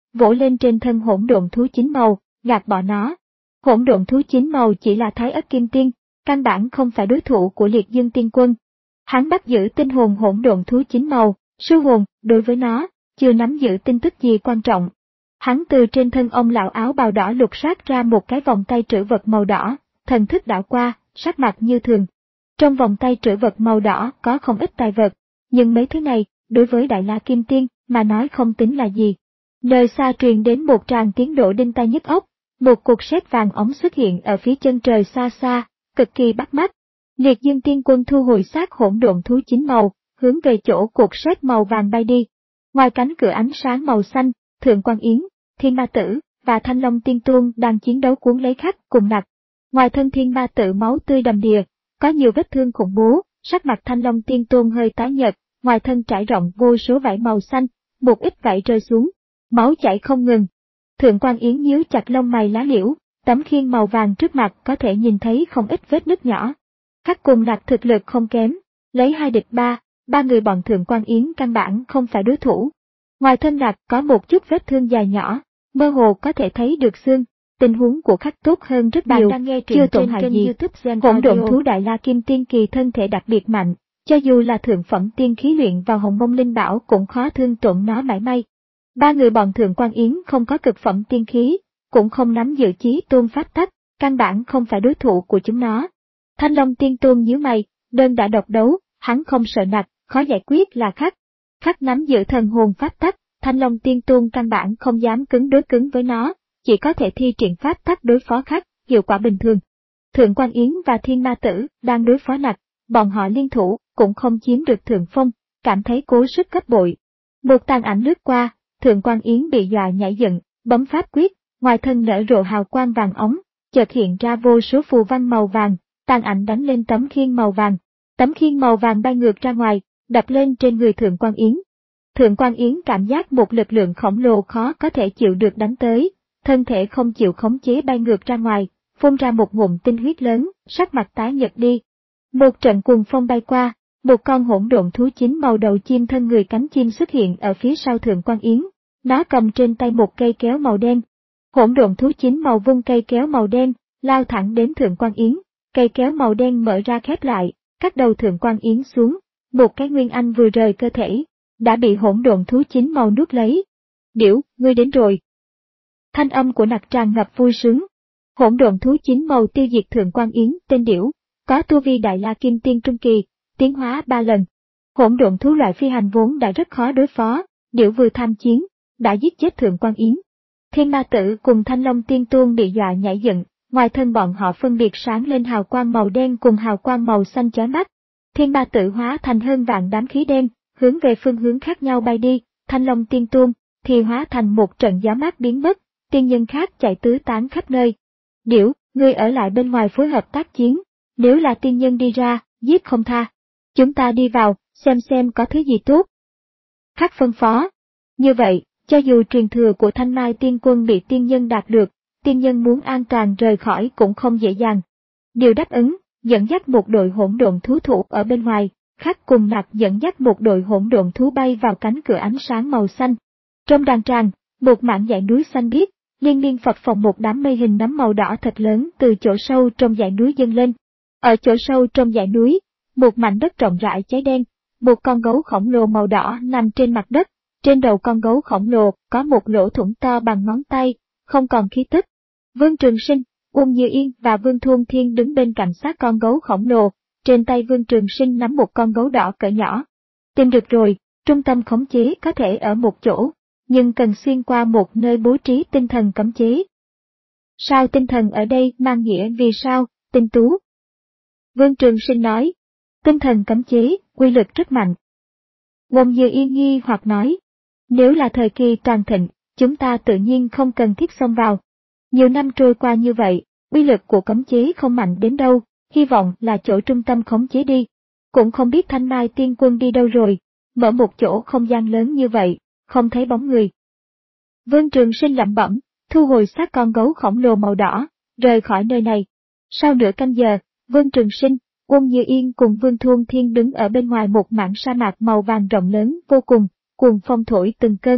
vỗ lên trên thân hỗn độn thú chín màu, gạt bỏ nó. Hỗn độn thú chín màu chỉ là Thái Ất Kim Tiên, căn bản không phải đối thủ của Liệt Dương Tiên Quân. Hắn bắt giữ tinh hồn hỗn độn thú chín màu, sư hồn, đối với nó, chưa nắm giữ tin tức gì quan trọng. Hắn từ trên thân ông lão áo bào đỏ lục soát ra một cái vòng tay trữ vật màu đỏ, thần thức đảo qua, sắc mặt như thường. Trong vòng tay trữ vật màu đỏ có không ít tài vật, nhưng mấy thứ này, đối với Đại La Kim Tiên mà nói không tính là gì. Nơi xa truyền đến một tràng tiếng nổ đinh tai nhức óc, một cột sét vàng óng xuất hiện ở phía chân trời xa xa, cực kỳ bắt mắt. Liệt Dương Tiên Quân thu hồi xác hỗn độn thú chín màu, hướng về chỗ cột sét màu vàng bay đi. Ngoài cánh cửa ánh sáng màu xanh, Thượng Quan Yến, Thiên Ma Tử và Thanh Long Tiên Tôn đang chiến đấu cuốn lấy khắc cùng nặc. Ngoài thân Thiên Ma Tử máu tươi đầm đìa, có nhiều vết thương khủng bố, sắc mặt Thanh Long Tiên Tôn hơi tái nhợt, ngoài thân trải rộng vô số vảy màu xanh, một ít vảy rơi xuống, máu chảy không ngừng. Thượng Quan Yến nhíu chặt lông mày lá liễu, tấm khiên màu vàng trước mặt có thể nhìn thấy không ít vết nứt nhỏ. Khắc cùng nặc thực lực không kém, lấy hai địch ba, ba người bọn Thượng Quan Yến căn bản không phải đối thủ. Ngoài thân nặc có một chút vết thương dài nhỏ, mơ hồ có thể thấy được xương, tình huống của Khắc tốt hơn rất nhiều, đang nghe chưa tổn hại gì. Hỗn độn thú Đại La Kim Tiên kỳ thân thể đặc biệt mạnh, cho dù là thượng phẩm tiên khí luyện vào Hồng Mông Linh Bảo cũng khó thương tổn nó mảy may. Ba người bọn Thượng Quan Yến không có cực phẩm tiên khí, cũng không nắm giữ chí tôn pháp tắc, căn bản không phải đối thủ của chúng nó. Thanh Long Tiên Tôn nhíu mày, đơn đã độc đấu, hắn không sợ nặc, khó giải quyết là Khắc. Khắc nắm giữ thần hồn pháp tắc, Thanh Long Tiên Tôn căn bản không dám cứng đối cứng với nó, chỉ có thể thi triển pháp tắc đối phó Khắc, hiệu quả bình thường. Thượng Quan Yến và Thiên Ma Tử đang đối phó nặc, bọn họ liên thủ cũng không chiếm được thượng phong, cảm thấy cố sức gấp bội. Một tàn ảnh lướt qua, Thượng Quan Yến bị dọa nhảy dựng, bấm pháp quyết, ngoài thân nở rộ hào quang vàng óng, chợt hiện ra vô số phù văn màu vàng, tàn ảnh đánh lên tấm khiên màu vàng. Tấm khiên màu vàng bay ngược ra ngoài, đập lên trên người Thượng Quan Yến. Thượng Quan Yến cảm giác một lực lượng khổng lồ khó có thể chịu được đánh tới, thân thể không chịu khống chế bay ngược ra ngoài, phun ra một ngụm tinh huyết lớn, sắc mặt tái nhợt đi. Một trận cuồng phong bay qua, một con hỗn độn thú chín màu đầu chim thân người cánh chim xuất hiện ở phía sau Thượng Quan Yến, nó cầm trên tay một cây kéo màu đen. Hỗn độn thú chín màu vung cây kéo màu đen, lao thẳng đến Thượng Quan Yến, cây kéo màu đen mở ra khép lại, cắt đầu Thượng Quan Yến xuống, một cái nguyên anh vừa rời cơ thể, đã bị hỗn độn thú chín màu nuốt lấy. Điểu, ngươi đến rồi. Thanh âm của nặc tràn ngập vui sướng. Hỗn độn thú chín màu tiêu diệt Thượng Quan Yến, tên điểu, có tu vi Đại La Kim Tiên trung kỳ, tiến hóa ba lần. Hỗn độn thú loại phi hành vốn đã rất khó đối phó, điểu vừa tham chiến, đã giết chết Thượng Quan Yến. Thiên Ma Tử cùng Thanh Long Tiên Tôn bị dọa nhảy dựng, ngoài thân bọn họ phân biệt sáng lên hào quang màu đen cùng hào quang màu xanh chói mắt. Thiên Ma Tử hóa thành hơn vạn đám khí đen, hướng về phương hướng khác nhau bay đi, Thanh Long Tiên Tôn thì hóa thành một trận gió mát biến mất, tiên nhân khác chạy tứ tán khắp nơi. Điểu, ngươi ở lại bên ngoài phối hợp tác chiến, nếu là tiên nhân đi ra, giết không tha. Chúng ta đi vào, xem xem có thứ gì tốt. Khắc phân phó. Như vậy, cho dù truyền thừa của Thanh Mai Tiên Quân bị tiên nhân đạt được, tiên nhân muốn an toàn rời khỏi cũng không dễ dàng. Điều đáp ứng, dẫn dắt một đội hỗn độn thú thủ ở bên ngoài, Khắc cùng nặc dẫn dắt một đội hỗn độn thú bay vào cánh cửa ánh sáng màu xanh. Trong đàn tràng, một mảng dãy núi xanh biếc, liên miên phập phồng một đám mây hình nắm màu đỏ thật lớn từ chỗ sâu trong dãy núi dâng lên. Ở chỗ sâu trong dãy núi, một mảnh đất rộng rãi cháy đen, một con gấu khổng lồ màu đỏ nằm trên mặt đất, trên đầu con gấu khổng lồ có một lỗ thủng to bằng ngón tay, không còn khí tức. Vương Trường Sinh, Uông Như Yên và Vương Thuôn Thiên đứng bên cạnh xác con gấu khổng lồ, trên tay Vương Trường Sinh nắm một con gấu đỏ cỡ nhỏ. Tìm được rồi, trung tâm khống chế có thể ở một chỗ, nhưng cần xuyên qua một nơi bố trí tinh thần cấm chế. Sao tinh thần ở đây mang nghĩa vì sao, Tinh Tú? Vương Trường Sinh nói, tinh thần cấm chế, quy lực rất mạnh. Uông Như Yên nghi hoặc nói, nếu là thời kỳ toàn thịnh, chúng ta tự nhiên không cần thiết xông vào. Nhiều năm trôi qua như vậy, uy lực của cấm chế không mạnh đến đâu, hy vọng là chỗ trung tâm khống chế đi. Cũng không biết Thanh Mai Tiên Quân đi đâu rồi, mở một chỗ không gian lớn như vậy, không thấy bóng người. Vương Trường Sinh lẩm bẩm, thu hồi xác con gấu khổng lồ màu đỏ, rời khỏi nơi này. Sau nửa canh giờ, Vương Trường Sinh, Uông Như Yên cùng Vương Thuôn Thiên đứng ở bên ngoài một mảng sa mạc màu vàng rộng lớn vô cùng, cuồng phong thổi từng cơn.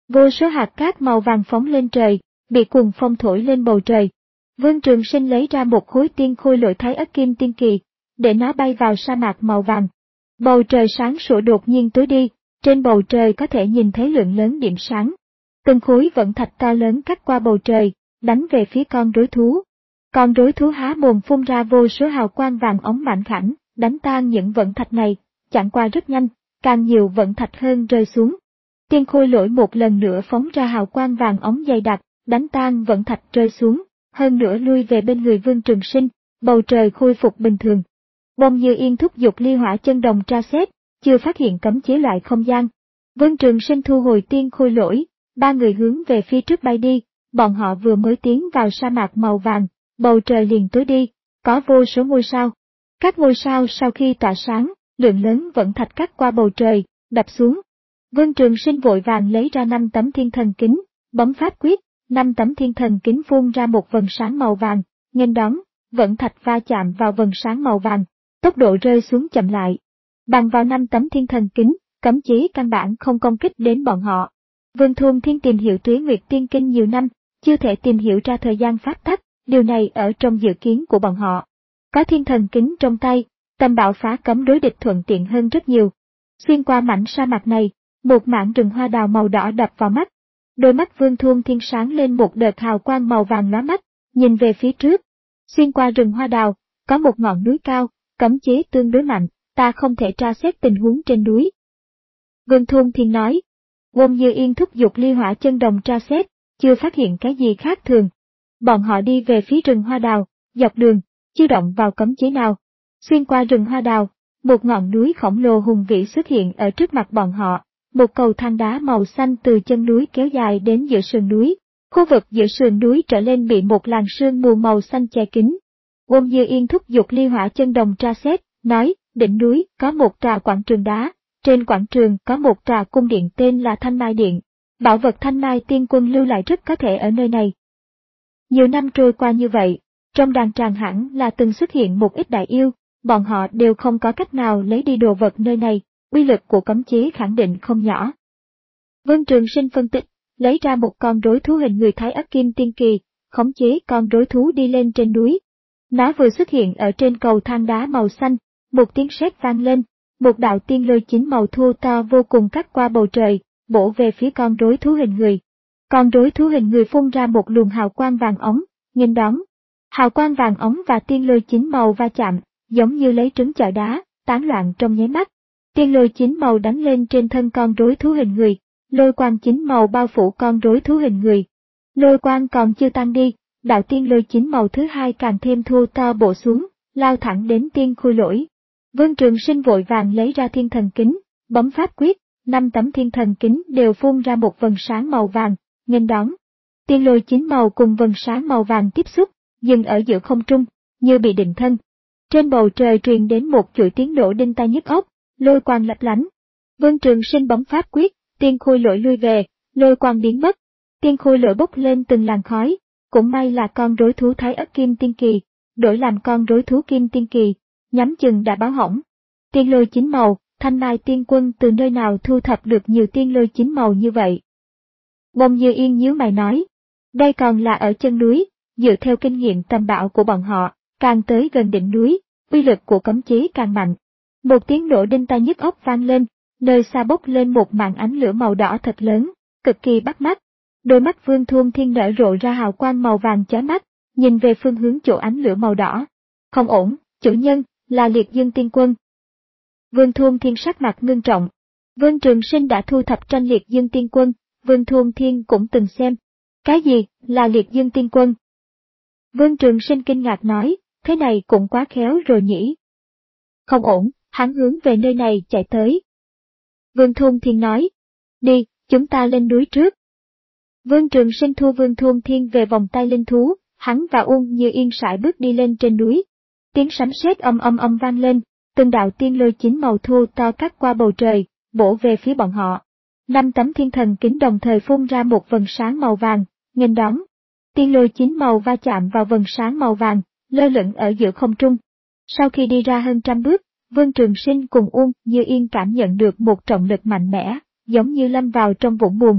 Vô số hạt cát màu vàng phóng lên trời, bị cuồng phong thổi lên bầu trời. Vương Trường Sinh lấy ra một khối tiên khôi lỗi Thái Ất Kim Tiên Kỳ, để nó bay vào sa mạc màu vàng. Bầu trời sáng sủa đột nhiên tối đi, trên bầu trời có thể nhìn thấy lượng lớn điểm sáng. Từng khối vận thạch to lớn cắt qua bầu trời, đánh về phía con rối thú. Con rối thú há mồm phun ra vô số hào quang vàng óng mảnh khảnh, đánh tan những vận thạch này, chẳng qua rất nhanh, càng nhiều vận thạch hơn rơi xuống. Tiên khôi lỗi một lần nữa phóng ra hào quang vàng óng dày đặc, đánh tan vận thạch rơi xuống, hơn nữa lui về bên người Vương Trường Sinh, bầu trời khôi phục bình thường. Bông Như Yên thúc giục ly hỏa chân đồng tra xét, chưa phát hiện cấm chế loại không gian. Vương Trường Sinh thu hồi tiên khôi lỗi, ba người hướng về phía trước bay đi, bọn họ vừa mới tiến vào sa mạc màu vàng, bầu trời liền tối đi, có vô số ngôi sao. Các ngôi sao sau khi tỏa sáng, lượng lớn vận thạch cắt qua bầu trời, đập xuống. Vương Trường Sinh vội vàng lấy ra năm tấm thiên thần kính, bấm pháp quyết, năm tấm thiên thần kính phun ra một vầng sáng màu vàng, nghênh đón, vận thạch va chạm vào vầng sáng màu vàng, tốc độ rơi xuống chậm lại. Bằng vào năm tấm thiên thần kính, cấm chế căn bản không công kích đến bọn họ. Vương Thôn Thiên tìm hiểu Tuế Nguyệt Tiên Kinh nhiều năm, chưa thể tìm hiểu ra thời gian pháp tắc, điều này ở trong dự kiến của bọn họ. Có thiên thần kính trong tay, tầm bạo phá cấm đối địch thuận tiện hơn rất nhiều. Xuyên qua mảnh sa mạc này, một mảng rừng hoa đào màu đỏ đập vào mắt. Đôi mắt Vương Thôn Thiên sáng lên một đợt hào quang màu vàng lóa mắt, nhìn về phía trước. Xuyên qua rừng hoa đào, có một ngọn núi cao, cấm chế tương đối mạnh, ta không thể tra xét tình huống trên núi. Vương Thôn Thiên nói. Bông Như Yên thúc giục ly hỏa chân đồng tra xét, chưa phát hiện cái gì khác thường. Bọn họ đi về phía rừng hoa đào, dọc đường, chưa động vào cấm chế nào. Xuyên qua rừng hoa đào, một ngọn núi khổng lồ hùng vĩ xuất hiện ở trước mặt bọn họ, một cầu thang đá màu xanh từ chân núi kéo dài đến giữa sườn núi. Khu vực giữa sườn núi trở lên bị một làn sương mù màu xanh che kín. Bông Như Yên thúc giục ly hỏa chân đồng tra xét, nói, đỉnh núi có một tòa quảng trường đá, trên quảng trường có một tòa cung điện tên là Thanh Mai Điện. Bảo vật Thanh Mai Tiên Quân lưu lại rất có thể ở nơi này. Nhiều năm trôi qua như vậy, trong đàn tràng hẳn là từng xuất hiện một ít đại yêu, bọn họ đều không có cách nào lấy đi đồ vật nơi này, uy lực của cấm chế khẳng định không nhỏ. Vương Trường Sinh phân tích, lấy ra một con rối thú hình người Thái Ất Kim Tiên Kỳ, khống chế con rối thú đi lên trên núi. Nó vừa xuất hiện ở trên cầu thang đá màu xanh, một tiếng sét vang lên, một đạo tiên lôi chính màu thô to vô cùng cắt qua bầu trời, bổ về phía con rối thú hình người. Con rối thú hình người phun ra một luồng hào quang vàng óng, nghênh đón. Hào quang vàng óng và tiên lôi chính màu va chạm, giống như lấy trứng chọi đá, tán loạn trong nháy mắt. Tiên lôi chính màu đánh lên trên thân con rối thú hình người, lôi quang chính màu bao phủ con rối thú hình người. Lôi quang còn chưa tan đi, đạo tiên lôi chính màu thứ hai càng thêm thô to bổ xuống, lao thẳng đến tiên khôi lỗi. Vương Trường Sinh vội vàng lấy ra thiên thần kính, bấm pháp quyết, năm tấm thiên thần kính đều phun ra một vầng sáng màu vàng, nghênh đón. Tiên lôi chính màu cùng vầng sáng màu vàng tiếp xúc, dừng ở giữa không trung, như bị định thân. Trên bầu trời truyền đến một chuỗi tiếng nổ đinh tai nhức óc, lôi quang lấp lánh. Vương Trường Sinh bấm pháp quyết, tiên khôi lỗi lui về, lôi quang biến mất. Tiên khôi lỗi bốc lên từng làn khói, cũng may là con rối thú Thái Ất Kim Tiên Kỳ, đổi làm con rối thú Kim Tiên Kỳ, nhắm chừng đã báo hỏng. Tiên lôi chính màu, Thanh Mai Tiên Quân từ nơi nào thu thập được nhiều tiên lôi chính màu như vậy? Bông Như Yên nhíu mày nói, đây còn là ở chân núi, dựa theo kinh nghiệm tầm bạo của bọn họ, càng tới gần đỉnh núi, uy lực của cấm chế càng mạnh. Một tiếng nổ đinh tai nhức óc vang lên, nơi xa bốc lên một màn ánh lửa màu đỏ thật lớn, cực kỳ bắt mắt. Đôi mắt Vương Thôn Thiên nở rộ ra hào quang màu vàng chói mắt, nhìn về phương hướng chỗ ánh lửa màu đỏ. Không ổn, chủ nhân, là Liệt Dương Tiên Quân. Vương Thôn Thiên sắc mặt ngưng trọng. Vương Trường Sinh đã thu thập tranh Liệt Dương Tiên Quân, Vương Thôn Thiên cũng từng xem. Cái gì, là Liệt Dương Tiên Quân? Vương Trường Sinh kinh ngạc nói, thế này cũng quá khéo rồi nhỉ. Không ổn, hắn hướng về nơi này chạy tới. Vương Thôn Thiên nói, đi, chúng ta lên núi trước. Vương Trường Sinh thu Vương Thôn Thiên về vòng tay linh thú, hắn và Uông Như Yên sải bước đi lên trên núi. Tiếng sấm sét âm âm âm vang lên, từng đạo tiên lôi chính màu thô to cắt qua bầu trời, bổ về phía bọn họ. Năm tấm thiên thần kính đồng thời phun ra một vầng sáng màu vàng, nghênh đón. Tiên lôi chính màu va chạm vào vầng sáng màu vàng, lơ lửng ở giữa không trung. Sau khi đi ra hơn trăm bước, Vương Trường Sinh cùng Uông Như Yên cảm nhận được một trọng lực mạnh mẽ, giống như lâm vào trong vũng buồn.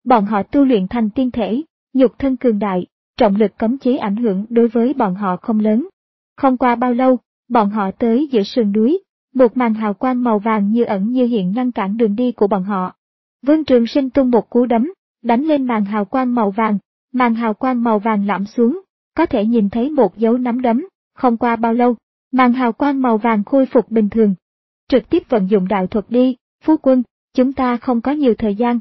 Bọn họ tu luyện thành tiên thể, nhục thân cường đại, trọng lực cấm chế ảnh hưởng đối với bọn họ không lớn. Không qua bao lâu, bọn họ tới giữa sườn núi, một màn hào quang màu vàng như ẩn như hiện ngăn cản đường đi của bọn họ. Vương Trường Sinh tung một cú đấm, đánh lên màn hào quang màu vàng, màn hào quang màu vàng lõm xuống, có thể nhìn thấy một dấu nắm đấm. Không qua bao lâu, màn hào quang màu vàng khôi phục bình thường. Trực tiếp vận dụng đạo thuật đi, phu quân, chúng ta không có nhiều thời gian.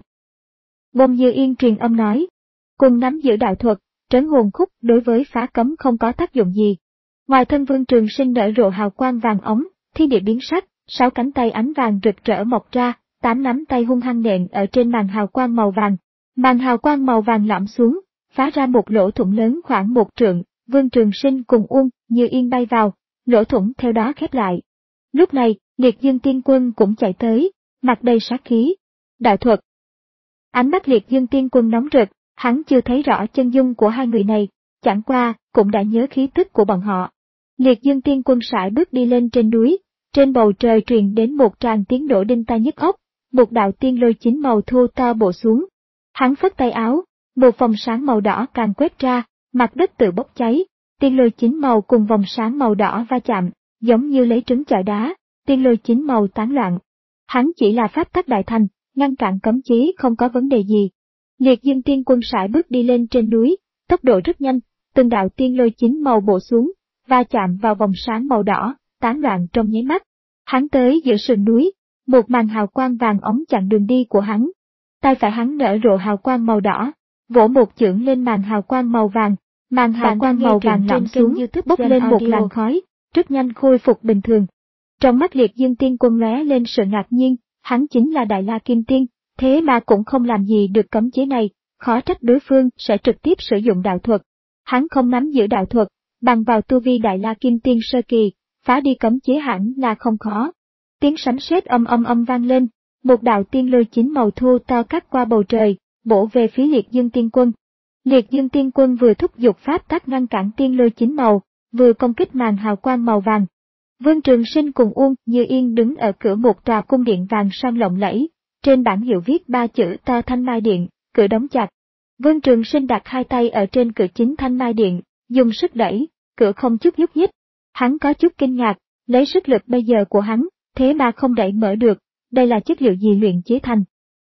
Bông Như Yên truyền âm nói, cùng nắm giữ đạo thuật, trấn hồn khúc đối với phá cấm không có tác dụng gì. Ngoài thân Vương Trường Sinh nở rộ hào quang vàng ống, thiên địa biến sắc, sáu cánh tay ánh vàng rực rỡ mọc ra, tám nắm tay hung hăng nện ở trên màn hào quang màu vàng. Màn hào quang màu vàng lõm xuống, phá ra một lỗ thủng lớn khoảng một trượng, Vương Trường Sinh cùng Uông Như Yên bay vào, lỗ thủng theo đó khép lại. Lúc này, Liệt Dương Tiên Quân cũng chạy tới, mặt đầy sát khí. Đạo thuật. Ánh mắt Liệt Dương Tiên Quân nóng rực, hắn chưa thấy rõ chân dung của hai người này, chẳng qua cũng đã nhớ khí tức của bọn họ. Liệt Dương Tiên Quân sải bước đi lên trên núi, trên bầu trời truyền đến một tràng tiếng nổ đinh tai nhức óc, một đạo tiên lôi chín màu thô to bổ xuống. Hắn phất tay áo, một vòng sáng màu đỏ càng quét ra, mặt đất tự bốc cháy, tiên lôi chín màu cùng vòng sáng màu đỏ va chạm, giống như lấy trứng chọi đá, tiên lôi chín màu tán loạn. Hắn chỉ là pháp tắc đại thành, ngăn cản cấm chế không có vấn đề gì. Liệt Dương Tiên Quân sải bước đi lên trên núi, tốc độ rất nhanh, từng đạo tiên lôi chín màu bổ xuống, va chạm vào vòng sáng màu đỏ, tán loạn trong nháy mắt. Hắn tới giữa sườn núi, một màn hào quang vàng ống chặn đường đi của hắn. Tay phải hắn nở rộ hào quang màu đỏ, vỗ một chưởng lên màn hào quang màu vàng, màn hào quang màu vàng lõm xuống, bốc lên một làn khói, rất nhanh khôi phục bình thường. Trong mắt Liệt Dương Tiên Quân lóe lên sự ngạc nhiên, hắn chính là Đại La Kim Tiên, thế mà cũng không làm gì được cấm chế này, khó trách đối phương sẽ trực tiếp sử dụng đạo thuật. Hắn không nắm giữ đạo thuật, bằng vào tu vi Đại La Kim Tiên sơ kỳ, phá đi cấm chế hẳn là không khó. Tiếng sấm sét âm âm âm vang lên, một đạo tiên lôi chín màu thô to cắt qua bầu trời, bổ về phía Liệt Dương Tiên Quân. Liệt Dương Tiên Quân vừa thúc giục pháp tắc ngăn cản tiên lôi chín màu, vừa công kích màn hào quang màu vàng. Vương Trường Sinh cùng Uông Như Yên đứng ở cửa một tòa cung điện vàng son lộng lẫy, trên bảng hiệu viết ba chữ to Thanh Mai Điện, cửa đóng chặt. Vương Trường Sinh đặt hai tay ở trên cửa chính Thanh Mai Điện, dùng sức đẩy, cửa không chút nhúc nhích. Hắn có chút kinh ngạc, lấy sức lực bây giờ của hắn, thế mà không đẩy mở được, đây là chất liệu gì luyện chế thành.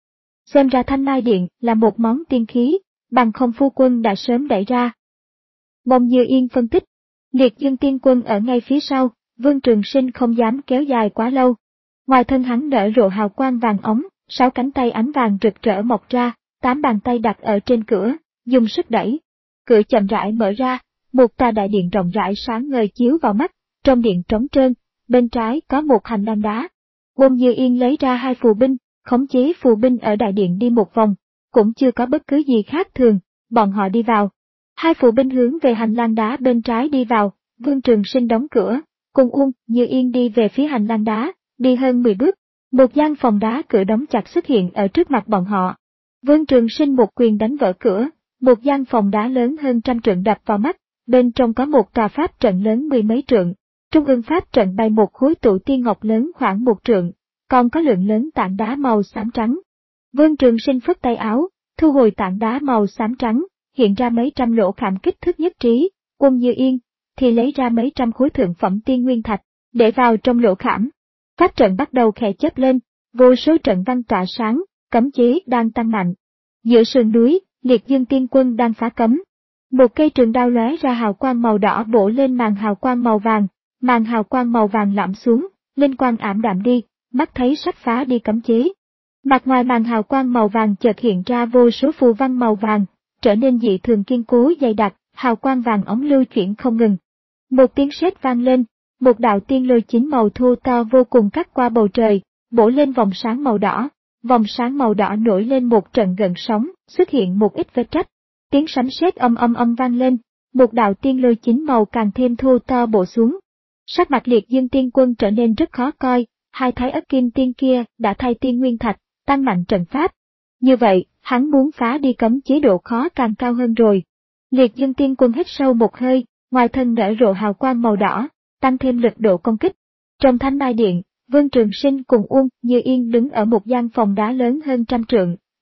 Xem ra Thanh Mai Điện là một món tiên khí, bằng không phu quân đã sớm đẩy ra. Bông Như Yên phân tích, Liệt Dương Tiên Quân ở ngay phía sau, Vương Trường Sinh không dám kéo dài quá lâu. Ngoài thân hắn nở rộ hào quang vàng ống, sáu cánh tay ánh vàng rực rỡ mọc ra, tám bàn tay đặt ở trên cửa, dùng sức đẩy. Cửa chậm rãi mở ra, một tòa đại điện rộng rãi sáng ngời chiếu vào mắt, trong điện trống trơn, bên trái có một hành lang đá. Bông Như Yên lấy ra hai phù binh, khống chế phù binh ở đại điện đi một vòng, cũng chưa có bất cứ gì khác thường, bọn họ đi vào. Hai phù binh hướng về hành lang đá bên trái đi vào, Vương Trường Sinh đóng cửa, cùng Uông Như Yên đi về phía hành lang đá, đi hơn mười bước, một gian phòng đá cửa đóng chặt xuất hiện ở trước mặt bọn họ. Vương Trường Sinh một quyền đánh vỡ cửa, một gian phòng đá lớn hơn trăm trượng đập vào mắt, bên trong có một tòa pháp trận lớn mười mấy trượng, trung ương pháp trận bày một khối tụ tiên ngọc lớn khoảng một trượng, còn có lượng lớn tảng đá màu xám trắng. Vương Trường Sinh phất tay áo, thu hồi tảng đá màu xám trắng, hiện ra mấy trăm lỗ khảm kích thước nhất trí, Uông Như Yên thì lấy ra mấy trăm khối thượng phẩm tiên nguyên thạch, để vào trong lỗ khảm. Pháp trận bắt đầu khẽ chớp lên, vô số trận văn tỏa sáng, cấm chế đang tăng mạnh. Giữa sườn núi, Liệt Dương Tiên Quân đang phá cấm. Một cây trường đao lóe ra hào quang màu đỏ bổ lên màn hào quang màu vàng, màn hào quang màu vàng lõm xuống, linh quang ảm đạm đi, mắt thấy sắp phá đi cấm chế. Mặt ngoài màn hào quang màu vàng chợt hiện ra vô số phù văn màu vàng, trở nên dị thường kiên cố dày đặc, hào quang vàng ống lưu chuyển không ngừng. Một tiếng sét vang lên, một đạo tiên lôi chín màu thô to vô cùng cắt qua bầu trời, bổ lên vòng sáng màu đỏ. Vòng sáng màu đỏ nổi lên một trận gợn sóng, xuất hiện một ít vết rách. Tiếng sấm sét âm âm âm vang lên, một đạo tiên lôi chín màu càng thêm thô to bổ xuống. Sắc mặt Liệt Dương Tiên Quân trở nên rất khó coi, hai thái ất kim tiên kia đã thay tiên nguyên thạch, tăng mạnh trận pháp. Như vậy, hắn muốn phá đi cấm chế độ khó càng cao hơn rồi. Liệt Dương Tiên Quân hít sâu một hơi, ngoài thân nở rộ hào quang màu đỏ, tăng thêm lực độ công kích. Trong Thanh Mai Điện, Vương Trường Sinh cùng Uông Như Yên đứng ở một gian phòng đá lớn hơn trăm trượng,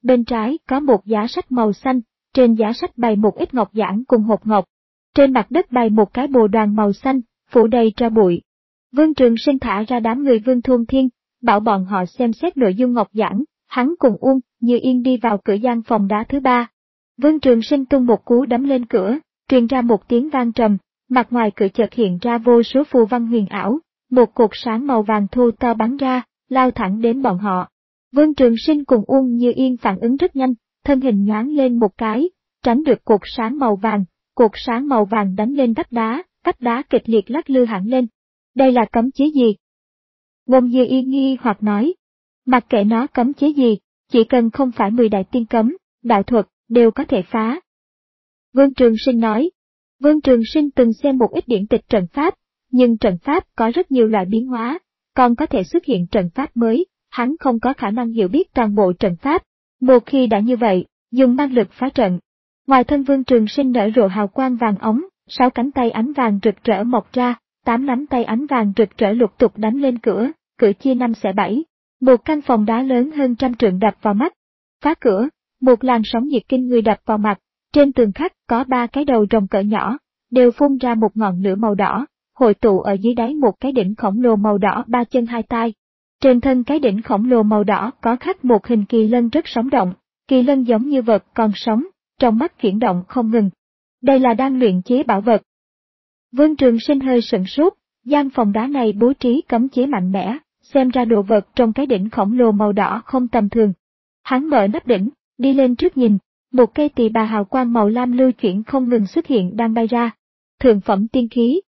bên trái có một giá sách màu xanh, trên giá sách bày một ít ngọc giản cùng hộp ngọc. Trên mặt đất bày một cái bồ đoàn màu xanh, phủ đầy tro bụi. Vương Trường Sinh thả ra đám người Vương Thôn Thiên, bảo bọn họ xem xét nội dung ngọc giản, hắn cùng Uông Như Yên đi vào cửa gian phòng đá thứ ba. Vương Trường Sinh tung một cú đấm lên cửa, truyền ra một tiếng vang trầm, mặt ngoài cửa chợt hiện ra vô số phù văn huyền ảo, một cột sáng màu vàng thô to bắn ra, lao thẳng đến bọn họ. Vương Trường Sinh cùng Uông Như Yên phản ứng rất nhanh, thân hình nhoáng lên một cái, tránh được cột sáng màu vàng, cột sáng màu vàng đánh lên vách đá, vách đá kịch liệt lắc lư hẳn lên. Đây là cấm chế gì? Uông Như Yên nghi hoặc nói. Mặc kệ nó cấm chế gì, chỉ cần không phải mười đại tiên cấm, đạo thuật, đều có thể phá. Vương Trường Sinh nói. Vương Trường Sinh từng xem một ít điển tịch trận pháp, nhưng trận pháp có rất nhiều loại biến hóa, còn có thể xuất hiện trận pháp mới, hắn không có khả năng hiểu biết toàn bộ trận pháp. Một khi đã như vậy, dùng năng lực phá trận. Ngoài thân Vương Trường Sinh nở rộ hào quang vàng ống, sáu cánh tay ánh vàng rực rỡ mọc ra, tám nắm tay ánh vàng rực rỡ lục tục đánh lên cửa, cửa chia năm xẻ bảy. Một căn phòng đá lớn hơn trăm trượng đập vào mắt. Phá cửa, một làn sóng nhiệt kinh người đập vào mặt, trên tường khắc có ba cái đầu rồng cỡ nhỏ, đều phun ra một ngọn lửa màu đỏ, hội tụ ở dưới đáy một cái đỉnh khổng lồ màu đỏ ba chân hai tay. Trên thân cái đỉnh khổng lồ màu đỏ có khắc một hình kỳ lân rất sống động, kỳ lân giống như vật còn sống, trong mắt chuyển động không ngừng. Đây là đang luyện chế bảo vật. Vương Trường Sinh hơi sửng sốt, gian phòng đá này bố trí cấm chế mạnh mẽ, xem ra đồ vật trong cái đỉnh khổng lồ màu đỏ không tầm thường. Hắn mở nắp đỉnh, đi lên trước nhìn, một cây tỳ bà hào quang màu lam lưu chuyển không ngừng xuất hiện đang bay ra. Thượng phẩm tiên khí.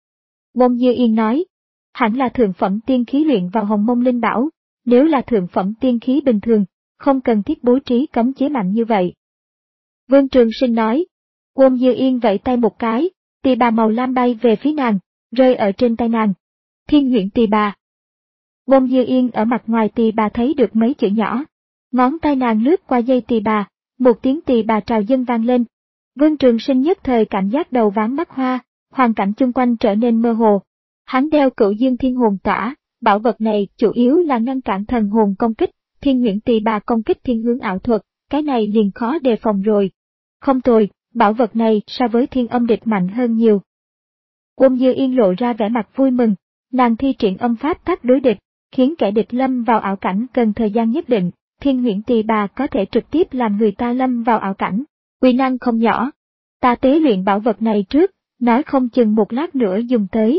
Uông Như Yên nói, hẳn là thượng phẩm tiên khí luyện vào hồng mông linh bảo, nếu là thượng phẩm tiên khí bình thường, không cần thiết bố trí cấm chế mạnh như vậy. Vương Trường Sinh nói, Uông Như Yên vẫy tay một cái, tỳ bà màu lam bay về phía nàng, rơi ở trên tay nàng. Thiên huyễn tỳ bà. Uông Như Yên ở mặt ngoài tỳ bà thấy được mấy chữ nhỏ. Ngón tay nàng lướt qua dây tỳ bà, một tiếng tỳ bà trào dâng vang lên. Vương Trường Sinh nhất thời cảm giác đầu váng mắt hoa, hoàn cảnh chung quanh trở nên mơ hồ. Hắn đeo Cửu Dương Thiên Hồn Tỏa, bảo vật này chủ yếu là ngăn cản thần hồn công kích, thiên huyễn tỳ bà công kích thiên hướng ảo thuật, cái này liền khó đề phòng rồi. Không tồi, bảo vật này so với thiên âm địch mạnh hơn nhiều. Uông Như Yên lộ ra vẻ mặt vui mừng, nàng thi triển âm pháp tác đối địch, khiến kẻ địch lâm vào ảo cảnh cần thời gian nhất định, thiên huyễn tỳ bà có thể trực tiếp làm người ta lâm vào ảo cảnh, uy năng không nhỏ. Ta tế luyện bảo vật này trước, nói không chừng một lát nữa dùng tới.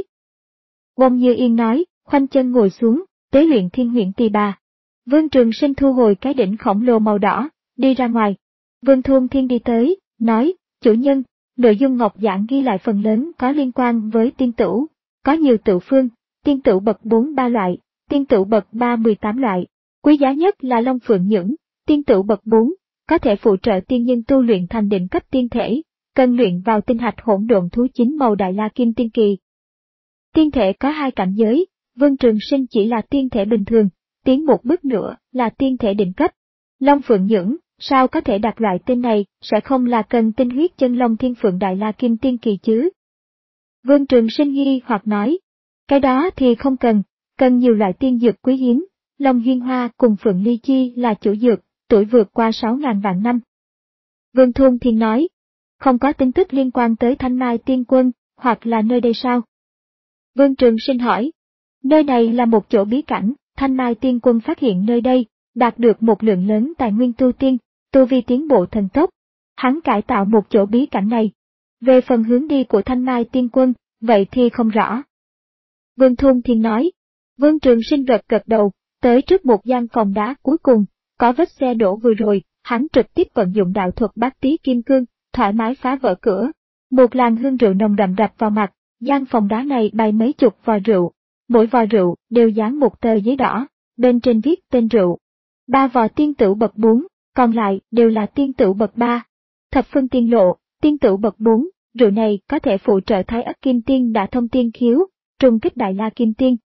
Uông Như Yên nói, khoanh chân ngồi xuống, tế luyện thiên huyễn tỳ bà. Vương Trường Sinh thu hồi cái đỉnh khổng lồ màu đỏ, đi ra ngoài. Vương Thôn Thiên đi tới, nói, chủ nhân, nội dung ngọc giản ghi lại phần lớn có liên quan với tiên tửu, có nhiều tửu phương, tiên tửu bậc bốn ba loại, tiên tửu bậc ba mười tám loại, quý giá nhất là Long Phượng Nhưỡng, tiên tửu bậc bốn, có thể phụ trợ tiên nhân tu luyện thành đỉnh cấp tiên thể, cần luyện vào tinh hạch hỗn độn thú chính màu đại la kim tiên kỳ. Tiên thể có hai cảnh giới, Vương Trường Sinh chỉ là tiên thể bình thường, tiến một bước nữa là tiên thể đỉnh cấp. Long Phượng Nhưỡng, sao có thể đặt loại tên này, sẽ không là cần tinh huyết chân long thiên phượng đại la kim tiên kỳ chứ? Vương Trường Sinh nghi hoặc nói, cái đó thì không cần, cần nhiều loại tiên dược quý hiếm, Long Duyên Hoa cùng Phượng Ly Chi là chủ dược, tuổi vượt qua sáu ngàn vạn năm. Vương Thôn Thiên nói, không có tin tức liên quan tới Thanh Mai Tiên Quân, hoặc là nơi đây sao? Vương Trường Sinh hỏi, nơi này là một chỗ bí cảnh, Thanh Mai Tiên Quân phát hiện nơi đây, đạt được một lượng lớn tài nguyên tu tiên, tu vi tiến bộ thần tốc. Hắn cải tạo một chỗ bí cảnh này. Về phần hướng đi của Thanh Mai Tiên Quân, vậy thì không rõ. Vương Thôn Thiên nói, Vương Trường Sinh gật gật đầu, tới trước một gian phòng đá cuối cùng, có vết xe đổ vừa rồi, hắn trực tiếp vận dụng đạo thuật bát tí kim cương, thoải mái phá vỡ cửa. Một làn hương rượu nồng đậm đập vào mặt, gian phòng đá này bày mấy chục vò rượu, mỗi vò rượu đều dán một tờ giấy đỏ, bên trên viết tên rượu. Ba vò tiên tửu bậc bốn, còn lại đều là tiên tửu bậc ba. Thập phương tiên lộ, tiên tửu bậc bốn, rượu này có thể phụ trợ Thái Ất Kim Tiên đã thông tiên khiếu, trùng kích Đại La Kim Tiên.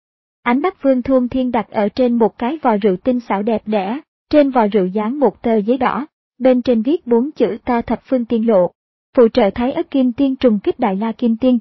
Ánh mắt Vương Thôn Thiên đặt ở trên một cái vò rượu tinh xảo đẹp đẽ, trên vò rượu dán một tờ giấy đỏ, bên trên viết bốn chữ to thập phương tiên lộ, phụ trợ Thái Ất Kim Tiên trùng kích Đại La Kim Tiên.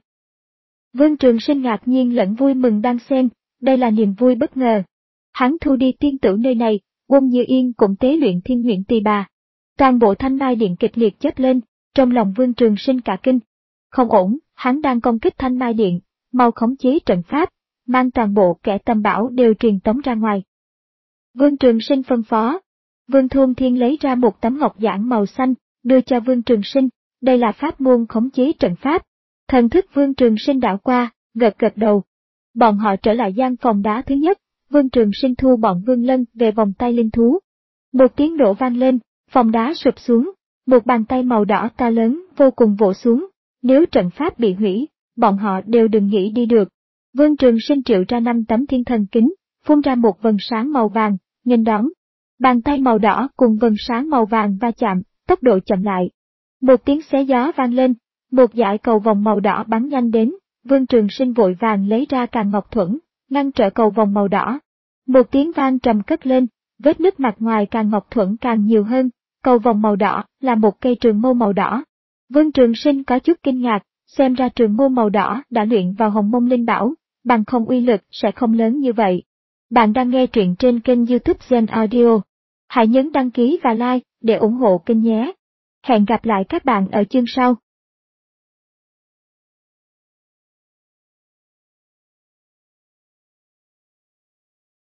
Vương Trường Sinh ngạc nhiên lẫn vui mừng đan xen, đây là niềm vui bất ngờ. Hắn thu đi tiên tửu nơi này, Quân Như Yên cũng tế luyện thiên huyện Tỳ Bà. Toàn bộ Thanh Mai Điện kịch liệt chớp lên, trong lòng Vương Trường Sinh cả kinh. Không ổn, hắn đang công kích Thanh Mai Điện, mau khống chế trận pháp, mang toàn bộ kẻ tầm bảo đều truyền tống ra ngoài. Vương Trường Sinh phân phó. Vương Thôn Thiên lấy ra một tấm ngọc giản màu xanh, đưa cho Vương Trường Sinh, đây là pháp môn khống chế trận pháp. Thần thức Vương Trường Sinh đảo qua, gật gật đầu. Bọn họ trở lại gian phòng đá thứ nhất, Vương Trường Sinh thu bọn Vương Lân về vòng tay linh thú. Một tiếng nổ vang lên, phòng đá sụp xuống, một bàn tay màu đỏ to lớn vô cùng vỗ xuống, nếu trận pháp bị hủy, bọn họ đều đừng nghĩ đi được. Vương Trường Sinh triệu ra năm tấm thiên thần kính, phun ra một vầng sáng màu vàng, nghênh đón. Bàn tay màu đỏ cùng vầng sáng màu vàng va chạm, tốc độ chậm lại. Một tiếng xé gió vang lên, một dải cầu vòng màu đỏ bắn nhanh đến, Vương Trường Sinh vội vàng lấy ra Càn Ngọc Thuẫn, ngăn trở cầu vòng màu đỏ. Một tiếng vang trầm cất lên, vết nứt mặt ngoài Càn Ngọc Thuẫn càng nhiều hơn, cầu vòng màu đỏ là một cây trường mâu màu đỏ. Vương Trường Sinh có chút kinh ngạc, xem ra trường mâu màu đỏ đã luyện vào Hồng Mông Linh Bảo, bằng không uy lực sẽ không lớn như vậy. Bạn đang nghe truyện trên kênh YouTube Gen Audio. Hãy nhấn đăng ký và like để ủng hộ kênh nhé. Hẹn gặp lại các bạn ở chương sau.